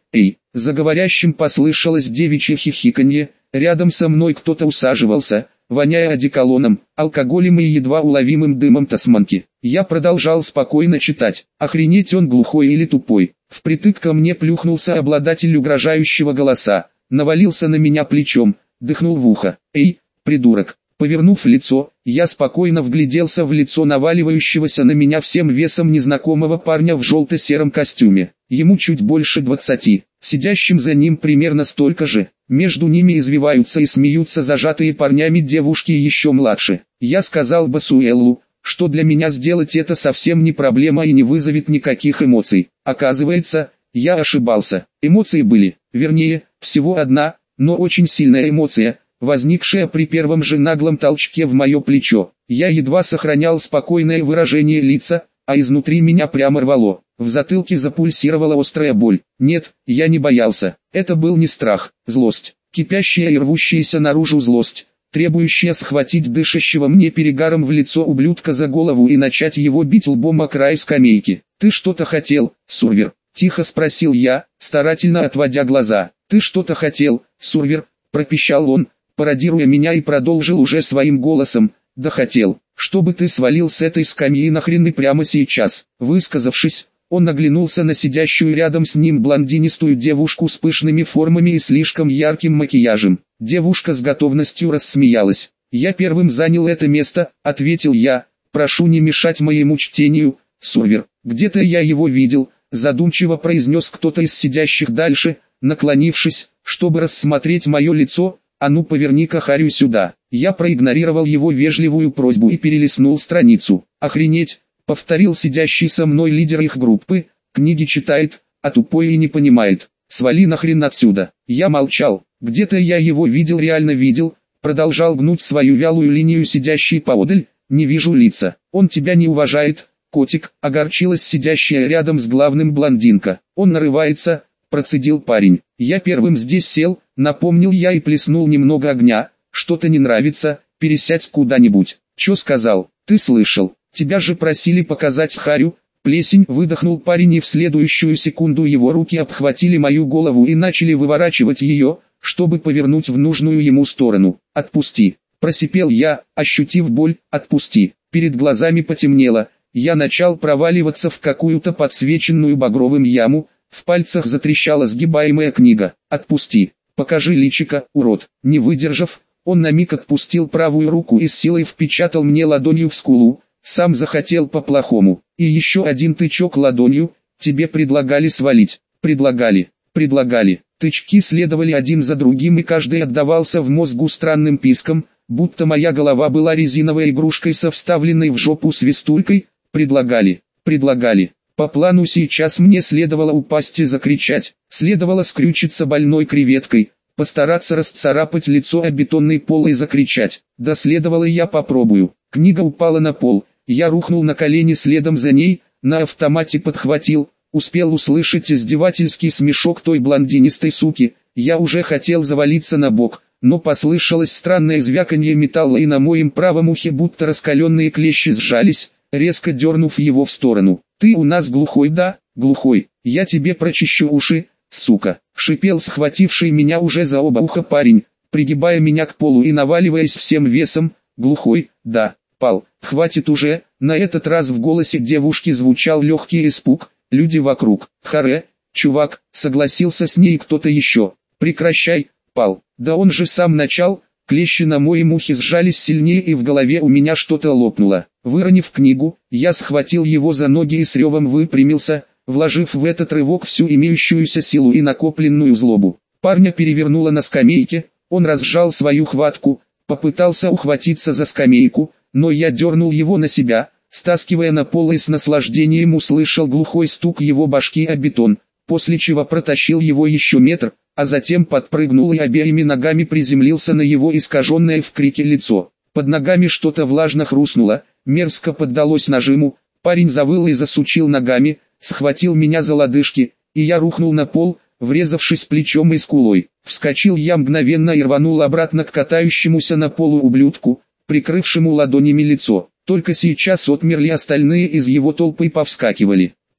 За говорящим послышалось девичье хихиканье, рядом со мной кто-то усаживался, воняя одеколоном, алкоголем и едва уловимым дымом тасманки. Я продолжал спокойно читать. Охренеть, он глухой или тупой. Впритык ко мне плюхнулся обладатель угрожающего голоса, навалился на меня плечом, дыхнул в ухо. «Эй, придурок!» Повернув лицо, я спокойно вгляделся в лицо наваливающегося на меня всем весом незнакомого парня в желто-сером костюме. Ему чуть больше двадцати, сидящим за ним примерно столько же. Между ними извиваются и смеются зажатые парнями девушки еще младше. Я сказал Басуэллу, что для меня сделать это совсем не проблема и не вызовет никаких эмоций. Оказывается, я ошибался. Эмоции были, вернее, всего одна, но очень сильная эмоция, возникшая при первом же наглом толчке в мое плечо. Я едва сохранял спокойное выражение лица, а изнутри меня прямо рвало. В затылке запульсировала острая боль. Нет, я не боялся. Это был не страх, злость. Кипящая и рвущаяся наружу злость, требующая схватить дышащего мне перегаром в лицо ублюдка за голову и начать его бить лбом о край скамейки. «Ты что-то хотел, Сурвер?» – тихо спросил я, старательно отводя глаза. «Ты что-то хотел, Сурвер?» – пропищал он, пародируя меня, и продолжил уже своим голосом. «Да хотел, чтобы ты свалил с этой скамьи нахрен и прямо сейчас». Высказавшись, он оглянулся на сидящую рядом с ним блондинистую девушку с пышными формами и слишком ярким макияжем. Девушка с готовностью рассмеялась. «Я первым занял это место», — ответил я. «Прошу не мешать моему чтению, Сурвер». «Где-то я его видел», — задумчиво произнес кто-то из сидящих дальше, наклонившись, чтобы рассмотреть мое лицо. «А ну, поверни-ка Харю сюда». Я проигнорировал его вежливую просьбу и перелистнул страницу. «Охренеть», — повторил сидящий со мной лидер их группы, «книги читает, а тупой и не понимает. Свали нахрен отсюда». Я молчал. «Где-то я его видел, реально видел», — продолжал гнуть свою вялую линию сидящий поодаль. «Не вижу лица. Он тебя не уважает, котик», — огорчилась сидящая рядом с главным блондинка. «Он нарывается», — процедил парень. «Я первым здесь сел», — напомнил я и плеснул немного огня. «Что-то не нравится, пересядь куда-нибудь». «Чё сказал? Ты слышал? Тебя же просили показать Харю». «Плесень», — выдохнул парень, и в следующую секунду его руки обхватили мою голову и начали выворачивать ее, чтобы повернуть в нужную ему сторону. «Отпусти», — просипел я, ощутив боль. «Отпусти». Перед глазами потемнело. Я начал проваливаться в какую-то подсвеченную багровым яму. В пальцах затрещала сгибаемая книга. «Отпусти. Покажи личико, урод». Не выдержав, он на миг отпустил правую руку и с силой впечатал мне ладонью в скулу. «Сам захотел по-плохому». И еще один тычок ладонью. «Тебе предлагали свалить». «Предлагали. Предлагали». Тычки следовали один за другим, и каждый отдавался в мозгу странным писком, будто моя голова была резиновой игрушкой со вставленной в жопу свистулькой. «Предлагали. Предлагали». По плану сейчас мне следовало упасть и закричать, следовало скрючиться больной креветкой, постараться расцарапать лицо о бетонный пол и закричать. Да следовало, я попробую. Книга упала на пол, я рухнул на колени следом за ней, на автомате подхватил, успел услышать издевательский смешок той блондинистой суки. Я уже хотел завалиться на бок, но послышалось странное звяканье металла, и на моем правом ухе будто раскаленные клещи сжались, резко дернув его в сторону. «Ты у нас глухой, да, глухой? Я тебе прочищу уши, сука!» — шипел схвативший меня уже за оба уха парень, пригибая меня к полу и наваливаясь всем весом. «Глухой, да, пал, хватит уже!» На этот раз в голосе девушки звучал легкий испуг. «Люди вокруг». «Харе, чувак», — согласился с ней кто-то еще. «Прекращай, пал». «Да он же сам начал». Клещи на моем ухе сжались сильнее, и в голове у меня что-то лопнуло. Выронив книгу, я схватил его за ноги и с ревом выпрямился, вложив в этот рывок всю имеющуюся силу и накопленную злобу. Парня перевернуло на скамейке, он разжал свою хватку, попытался ухватиться за скамейку, но я дернул его на себя, стаскивая на пол, и с наслаждением услышал глухой стук его башки о бетон, после чего протащил его еще метр, а затем подпрыгнул и обеими ногами приземлился на его искаженное в крике лицо. Под ногами что-то влажно хрустнуло, мерзко поддалось нажиму, парень завыл и засучил ногами, схватил меня за лодыжки, и я рухнул на пол, врезавшись плечом и скулой. Вскочил я мгновенно и рванул обратно к катающемуся на полу ублюдку, прикрывшему ладонями лицо. Только сейчас отмерли остальные, из его толпы повскакивали. «Полли,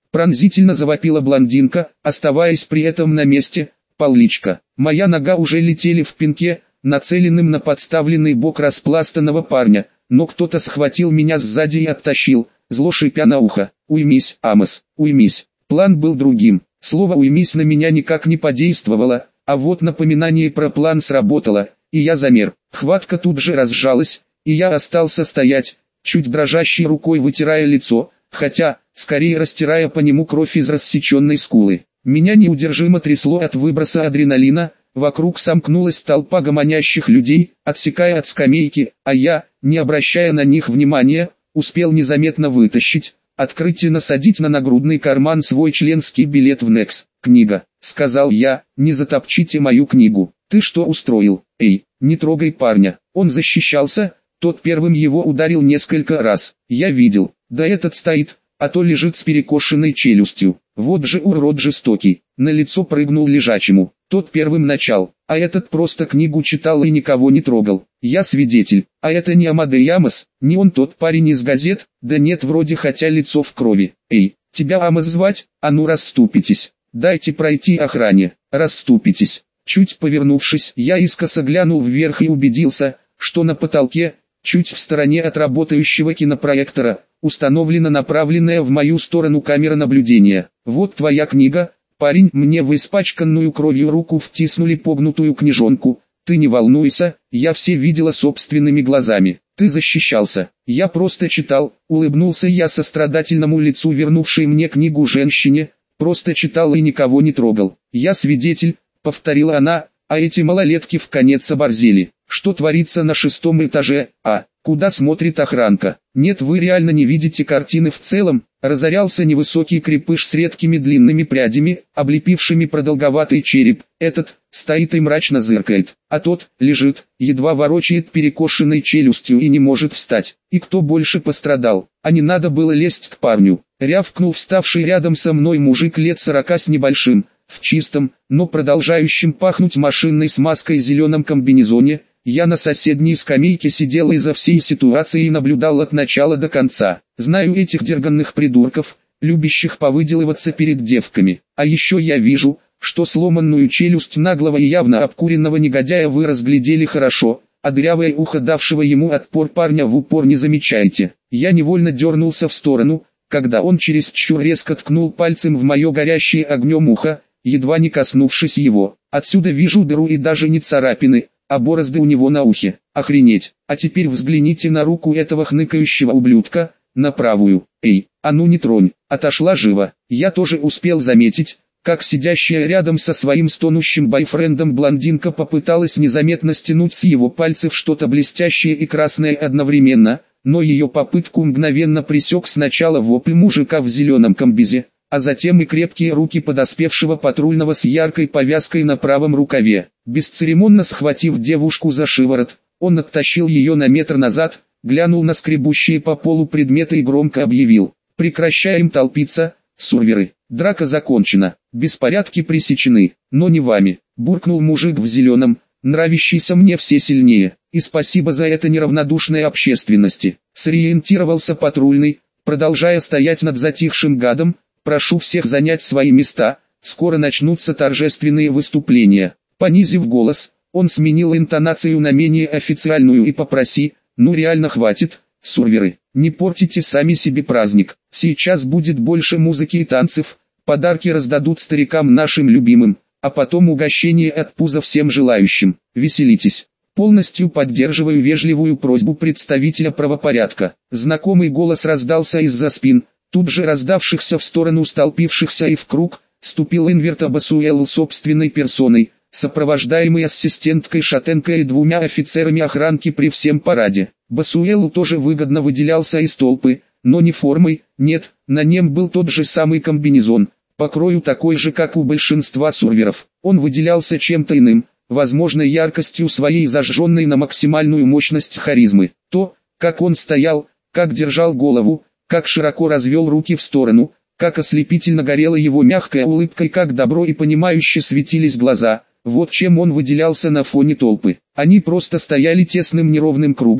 Пронзительно завопила блондинка, оставаясь при этом на месте. Павличка. Моя нога уже летели в пинке, нацеленным на подставленный бок распластанного парня, но кто-то схватил меня сзади и оттащил, зло шипя на ухо. «Уймись, Амос, уймись». План был другим. Слово «уймись» на меня никак не подействовало, а вот напоминание про план сработало, и я замер. Хватка тут же разжалась, и я остался стоять, чуть дрожащей рукой вытирая лицо, хотя, скорее растирая по нему кровь из рассеченной скулы. Меня неудержимо трясло от выброса адреналина, вокруг сомкнулась толпа гомонящих людей, отсекая от скамейки, а я, не обращая на них внимания, успел незаметно вытащить, открыть и насадить на нагрудный карман свой членский билет в Некс. «Книга», — сказал я, — «не затопчите мою книгу». «Ты что устроил? Эй, не трогай парня». Он защищался, тот первым его ударил несколько раз. Я видел, да этот стоит, а то лежит с перекошенной челюстью. Вот же урод жестокий, на лицо прыгнул лежачему. Тот первым начал, а этот просто книгу читал и никого не трогал. Я свидетель, а это не Амадей Амос, не он тот парень из газет, да нет вроде, хотя лицо в крови. «Эй, тебя Амос звать? А ну расступитесь, дайте пройти охране, расступитесь». Чуть повернувшись, я искоса глянул вверх и убедился, что на потолке, чуть в стороне от работающего кинопроектора, установлена направленная в мою сторону камера наблюдения. «Вот твоя книга». Парень, мне в испачканную кровью руку втиснули погнутую книжонку. «Ты не волнуйся, я все видела собственными глазами. Ты защищался». «Я просто читал», — улыбнулся я сострадательному лицу вернувшей мне книгу женщине, «просто читал и никого не трогал». «Я свидетель», — повторила она, — «а эти малолетки вконец оборзели». «Что творится на шестом этаже, а? Куда смотрит охранка?» «Нет, вы реально не видите картины в целом». Разорялся невысокий крепыш с редкими длинными прядями, облепившими продолговатый череп. Этот стоит и мрачно зыркает, а тот лежит, едва ворочает перекошенной челюстью и не может встать. И кто больше пострадал? А не надо было лезть к парню. Рявкнул вставший рядом со мной мужик лет сорока с небольшим, в чистом, но продолжающем пахнуть машинной смазкой зеленом комбинезоне. Я на соседней скамейке сидел и за всей ситуацией наблюдал от начала до конца. Знаю этих дерганных придурков, любящих повыделываться перед девками. А еще я вижу, что сломанную челюсть наглого и явно обкуренного негодяя вы разглядели хорошо, а дырявое ухо давшего ему отпор парня в упор не замечаете. Я невольно дернулся в сторону, когда он чересчур резко ткнул пальцем в мое горящее огнем ухо, едва не коснувшись его. Отсюда вижу дыру и даже не царапины, а борозды у него на ухе. Охренеть. А теперь взгляните на руку этого хныкающего ублюдка, на правую. Эй, а ну не тронь. Отошла живо. Я тоже успел заметить, как сидящая рядом со своим стонущим бойфрендом блондинка попыталась незаметно стянуть с его пальцев что-то блестящее и красное одновременно, но ее попытку мгновенно пресек сначала вопль мужика в зеленом комбизе, а затем и крепкие руки подоспевшего патрульного с яркой повязкой на правом рукаве. Бесцеремонно схватив девушку за шиворот, он оттащил ее на метр назад, глянул на скребущие по полу предметы и громко объявил: «Прекращаем толпиться, сурверы, драка закончена, беспорядки пресечены, но не вами», — буркнул мужик в зеленом, нравящийся мне все сильнее. «И спасибо за это неравнодушной общественности», — сориентировался патрульный, продолжая стоять над затихшим гадом. «Прошу всех занять свои места, скоро начнутся торжественные выступления». Понизив голос, он сменил интонацию на менее официальную и попроси: «Ну реально хватит, сурверы, не портите сами себе праздник. Сейчас будет больше музыки и танцев, подарки раздадут старикам нашим любимым, а потом угощение от пуза всем желающим. Веселитесь». Полностью поддерживаю вежливую просьбу представителя правопорядка. Знакомый голос раздался из-за спин, тут же раздавшихся в сторону столпившихся, и в круг ступил Инверто Басуэлл собственной персоной, сопровождаемый ассистенткой Шатенко и двумя офицерами охранки при всем параде. Басуэллу тоже выгодно выделялся из толпы, но не формой, нет, на нем был тот же самый комбинезон, по крою такой же, как у большинства сурверов. Он выделялся чем-то иным, возможно, яркостью своей зажженной на максимальную мощность харизмы. То, как он стоял, как держал голову, как широко развел руки в сторону, как ослепительно горела его мягкая улыбка и как добро и понимающе светились глаза, вот чем он выделялся на фоне толпы. Они просто стояли тесным неровным кругом,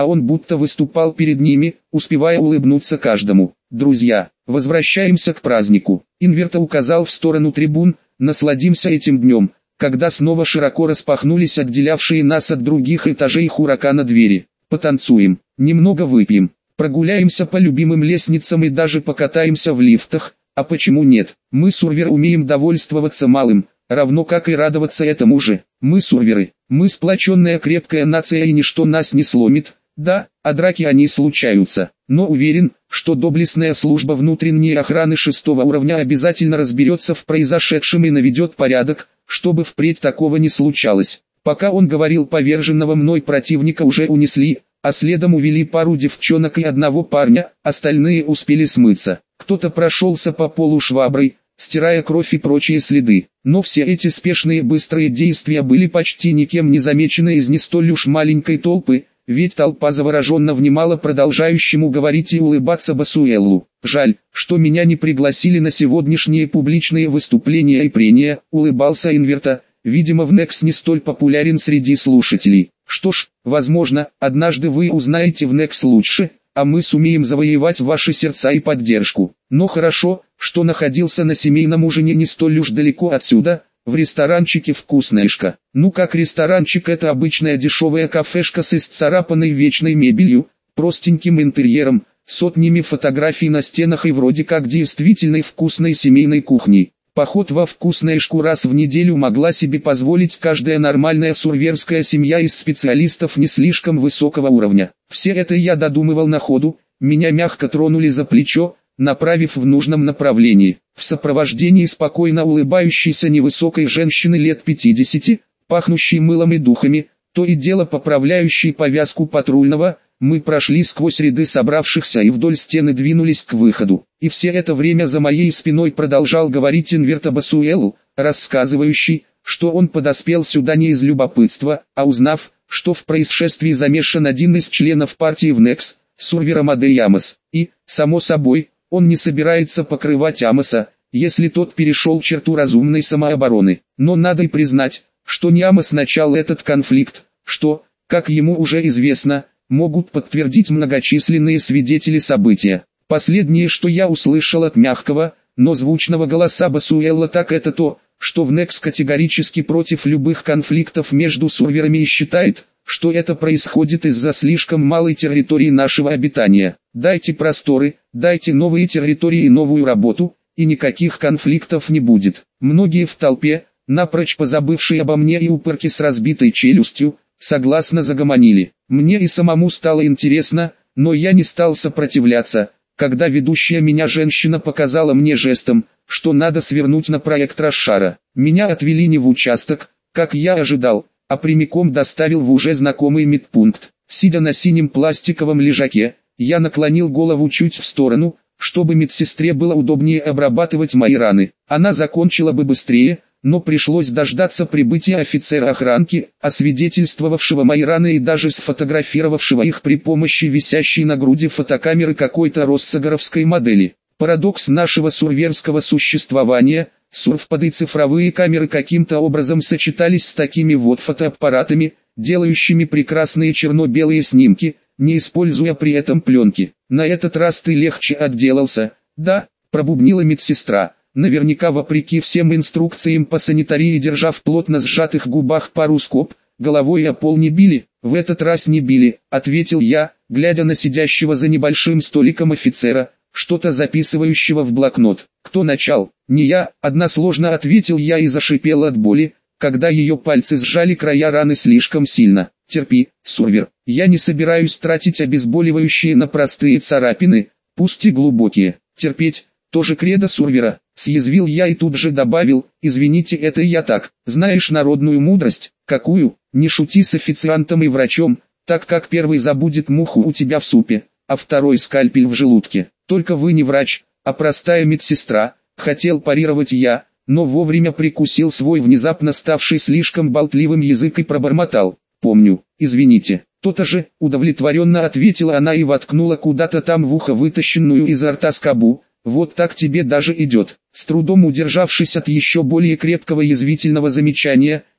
а он будто выступал перед ними, успевая улыбнуться каждому. «Друзья, возвращаемся к празднику». Инверто указал в сторону трибун, «насладимся этим днем», когда снова широко распахнулись отделявшие нас от других этажей Хуракана двери. «Потанцуем, немного выпьем, прогуляемся по любимым лестницам и даже покатаемся в лифтах, а почему нет? Мы, сурвер, умеем довольствоваться малым, равно как и радоваться этому же. Мы сурверы, мы сплоченная крепкая нация и ничто нас не сломит». Да, а драки они случаются, но уверен, что доблестная служба внутренней охраны шестого уровня обязательно разберется в произошедшем и наведет порядок, чтобы впредь такого не случалось. Пока он говорил, поверженного мной противника уже унесли, а следом увели пару девчонок и одного парня, остальные успели смыться. Кто-то прошелся по полу шваброй, стирая кровь и прочие следы. Но все эти спешные быстрые действия были почти никем не замечены из не столь уж маленькой толпы, ведь толпа завороженно внимала продолжающему говорить и улыбаться Басуэллу. «Жаль, что меня не пригласили на сегодняшние публичные выступления и прения», — улыбался Инверто. «Видимо, в Некс не столь популярен среди слушателей. Что ж, возможно, однажды вы узнаете в Некс лучше, а мы сумеем завоевать ваши сердца и поддержку. Но хорошо, что находился на семейном ужине не столь уж далеко отсюда, в ресторанчике «Вкусняшка». Ну как ресторанчик, это обычная дешевая кафешка с исцарапанной вечной мебелью, простеньким интерьером, сотнями фотографий на стенах и вроде как действительной вкусной семейной кухней. Поход во «Вкусняшку» раз в неделю могла себе позволить каждая нормальная сурверская семья из специалистов не слишком высокого уровня. Все это я додумывал на ходу, меня мягко тронули за плечо, направив в нужном направлении. В сопровождении спокойно улыбающейся невысокой женщины лет пятидесяти, пахнущей мылом и духами, то и дело поправляющей повязку патрульного, мы прошли сквозь ряды собравшихся и вдоль стены двинулись к выходу. И все это время за моей спиной продолжал говорить Инверто Басуэлу, рассказывающий, что он подоспел сюда не из любопытства, а узнав, что в происшествии замешан один из членов партии в Некс, сурвер Амадей Амос, и, само собой, он не собирается покрывать Амоса, если тот перешел черту разумной самообороны. Но надо и признать, что не Амос начал этот конфликт, что, как ему уже известно, могут подтвердить многочисленные свидетели события. Последнее, что я услышал от мягкого, но звучного голоса Басуэлла, так это то, что в Некс категорически против любых конфликтов между сурверами и считает, что это происходит из-за слишком малой территории нашего обитания. Дайте просторы, дайте новые территории и новую работу, и никаких конфликтов не будет. Многие в толпе, напрочь позабывшие обо мне и упырки с разбитой челюстью, согласно загомонили. Мне и самому стало интересно, но я не стал сопротивляться, когда ведущая меня женщина показала мне жестом, что надо свернуть на проект Рошара. Меня отвели не в участок, как я ожидал, а прямиком доставил в уже знакомый медпункт. Сидя на синем пластиковом лежаке, я наклонил голову чуть в сторону, чтобы медсестре было удобнее обрабатывать мои раны. Она закончила бы быстрее, но пришлось дождаться прибытия офицера охранки, освидетельствовавшего мои раны и даже сфотографировавшего их при помощи висящей на груди фотокамеры какой-то россогаровской модели. Парадокс нашего сурверского существования – сурфпады и цифровые камеры каким-то образом сочетались с такими вот фотоаппаратами, делающими прекрасные черно-белые снимки, не используя при этом пленки. «На этот раз ты легче отделался, да?» – пробубнила медсестра, наверняка вопреки всем инструкциям по санитарии, держа в плотно сжатых губах пару скоб. «Головой о пол не били?» «В этот раз не били», – ответил я, глядя на сидящего за небольшим столиком офицера, что-то записывающего в блокнот. «Кто начал?» «Не я», — односложно ответил я и зашипел от боли, когда ее пальцы сжали края раны слишком сильно. «Терпи, сурвер, я не собираюсь тратить обезболивающие на простые царапины, пусть и глубокие. Терпеть, тоже кредо сурвера», — съязвил я и тут же добавил: «Извините, это я так, знаешь народную мудрость». «Какую?» «Не шути с официантом и врачом, так как первый забудет муху у тебя в супе, а второй скальпель в желудке. Только вы не врач, а простая медсестра», — хотел парировать я, но вовремя прикусил свой внезапно ставший слишком болтливым язык и пробормотал: «Помню, извините». «То-то же», — удовлетворенно ответила она и воткнула куда-то там в ухо вытащенную изо рта скобу. «Вот так тебе даже идет». С трудом удержавшись от еще более крепкого язвительного замечания,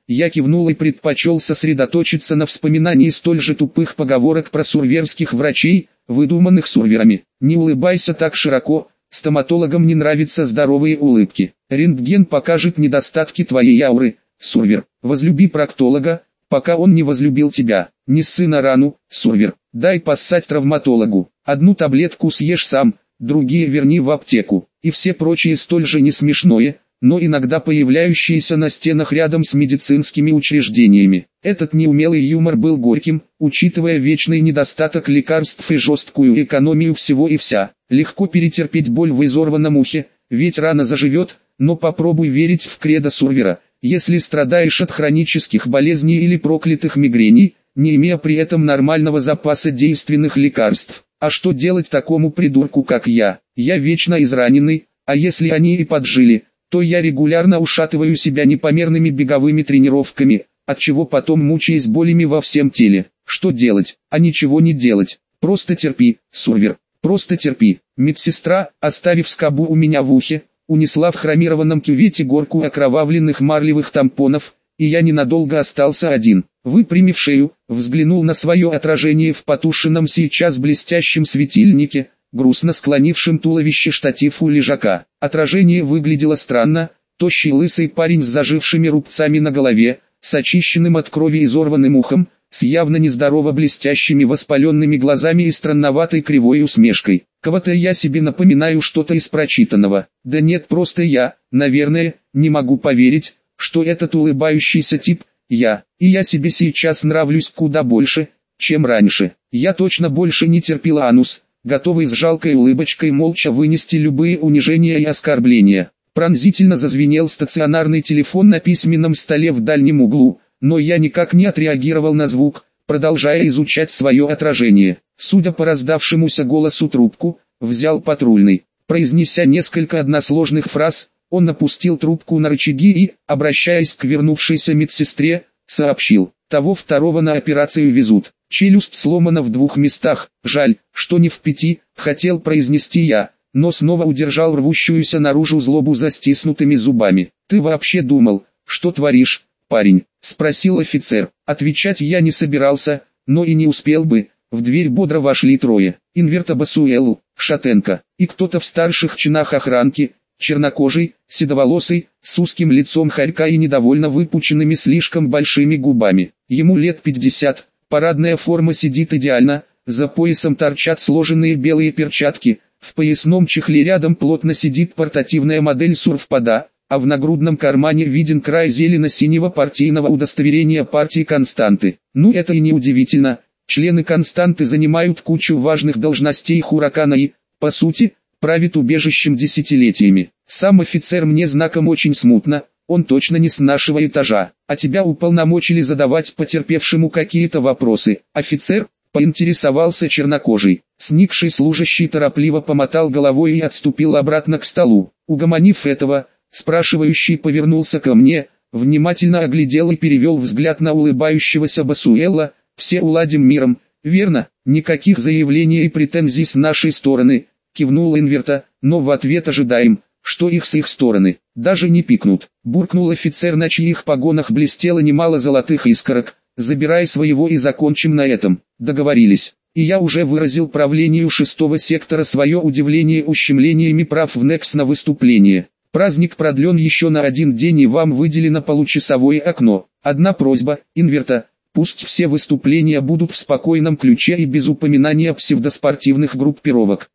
Я кивнул и предпочел сосредоточиться на вспоминании столь же тупых поговорок про сурверских врачей, выдуманных сурверами. Не улыбайся так широко, стоматологам не нравятся здоровые улыбки. Рентген покажет недостатки твоей ауры, сурвер. Возлюби проктолога, пока он не возлюбил тебя. Не ссы на рану, сурвер. Дай поссать травматологу. Одну таблетку съешь сам, другие верни в аптеку. И все прочие столь же не смешное, но иногда появляющиеся на стенах рядом с медицинскими учреждениями. Этот неумелый юмор был горьким, учитывая вечный недостаток лекарств и жесткую экономию всего и вся. Легко перетерпеть боль в изорванном ухе, ведь рана заживет, но попробуй верить в кредо сурвера. Если страдаешь от хронических болезней или проклятых мигрений, не имея при этом нормального запаса действенных лекарств. А что делать такому придурку, как я? Я вечно израненный, а если они и поджили, то я регулярно ушатываю себя непомерными беговыми тренировками, отчего потом мучаясь болями во всем теле. Что делать? А ничего не делать. Просто терпи, сурвер. Просто терпи. Медсестра, оставив скобу у меня в ухе, унесла в хромированном кювете горку окровавленных марлевых тампонов, и я ненадолго остался один. Выпрямив шею, взглянул на свое отражение в потушенном сейчас блестящем светильнике, грустно склонившим туловище штатив у лежака. Отражение выглядело странно, тощий лысый парень с зажившими рубцами на голове, с очищенным от крови изорванным ухом, с явно нездорово блестящими воспаленными глазами и странноватой кривой усмешкой. Кого-то я себе напоминаю что-то из прочитанного. Да нет, просто я, наверное, не могу поверить, что этот улыбающийся тип, я, и я себе сейчас нравлюсь куда больше, чем раньше. Я точно больше не терпел анус, готовый с жалкой улыбочкой молча вынести любые унижения и оскорбления. Пронзительно зазвенел стационарный телефон на письменном столе в дальнем углу, но я никак не отреагировал на звук, продолжая изучать свое отражение. Судя по раздавшемуся голосу трубку, взял патрульный. Произнеся несколько односложных фраз, он опустил трубку на рычаги и, обращаясь к вернувшейся медсестре, сообщил: того второго на операцию везут. Челюсть сломана в двух местах, жаль, что не в пяти, хотел произнести я, но снова удержал рвущуюся наружу злобу за стиснутыми зубами. Ты вообще думал, что творишь, парень? Спросил офицер. Отвечать я не собирался, но и не успел бы. В дверь бодро вошли трое. Инверта Басуэлу, Шатенко, и кто-то в старших чинах охранки, чернокожий, седоволосый, с узким лицом хорька и недовольно выпученными слишком большими губами. Ему лет пятьдесят, парадная форма сидит идеально, за поясом торчат сложенные белые перчатки, в поясном чехле рядом плотно сидит портативная модель сурфпада, а в нагрудном кармане виден край зелено-синего партийного удостоверения партии Константы. Ну это и не удивительно, члены Константы занимают кучу важных должностей Хуракана и, по сути, правит убежищем десятилетиями. Сам офицер мне знаком очень смутно, он точно не с нашего этажа, а тебя уполномочили задавать потерпевшему какие-то вопросы. Офицер, поинтересовался чернокожий. Сникший служащий торопливо помотал головой и отступил обратно к столу. Угомонив этого, спрашивающий повернулся ко мне, внимательно оглядел и перевел взгляд на улыбающегося Басуэла. Все уладим миром, верно? Никаких заявлений и претензий с нашей стороны. Кивнул Инверта, но в ответ ожидаем, что их с их стороны даже не пикнут. Буркнул офицер, на чьих погонах блестело немало золотых искорок. Забирай своего и закончим на этом. Договорились. И я уже выразил правлению шестого сектора свое удивление ущемлениями прав в Некс на выступление. Праздник продлен еще на один день и вам выделено получасовое окно. Одна просьба, Инверта, пусть все выступления будут в спокойном ключе и без упоминания псевдоспортивных группировок.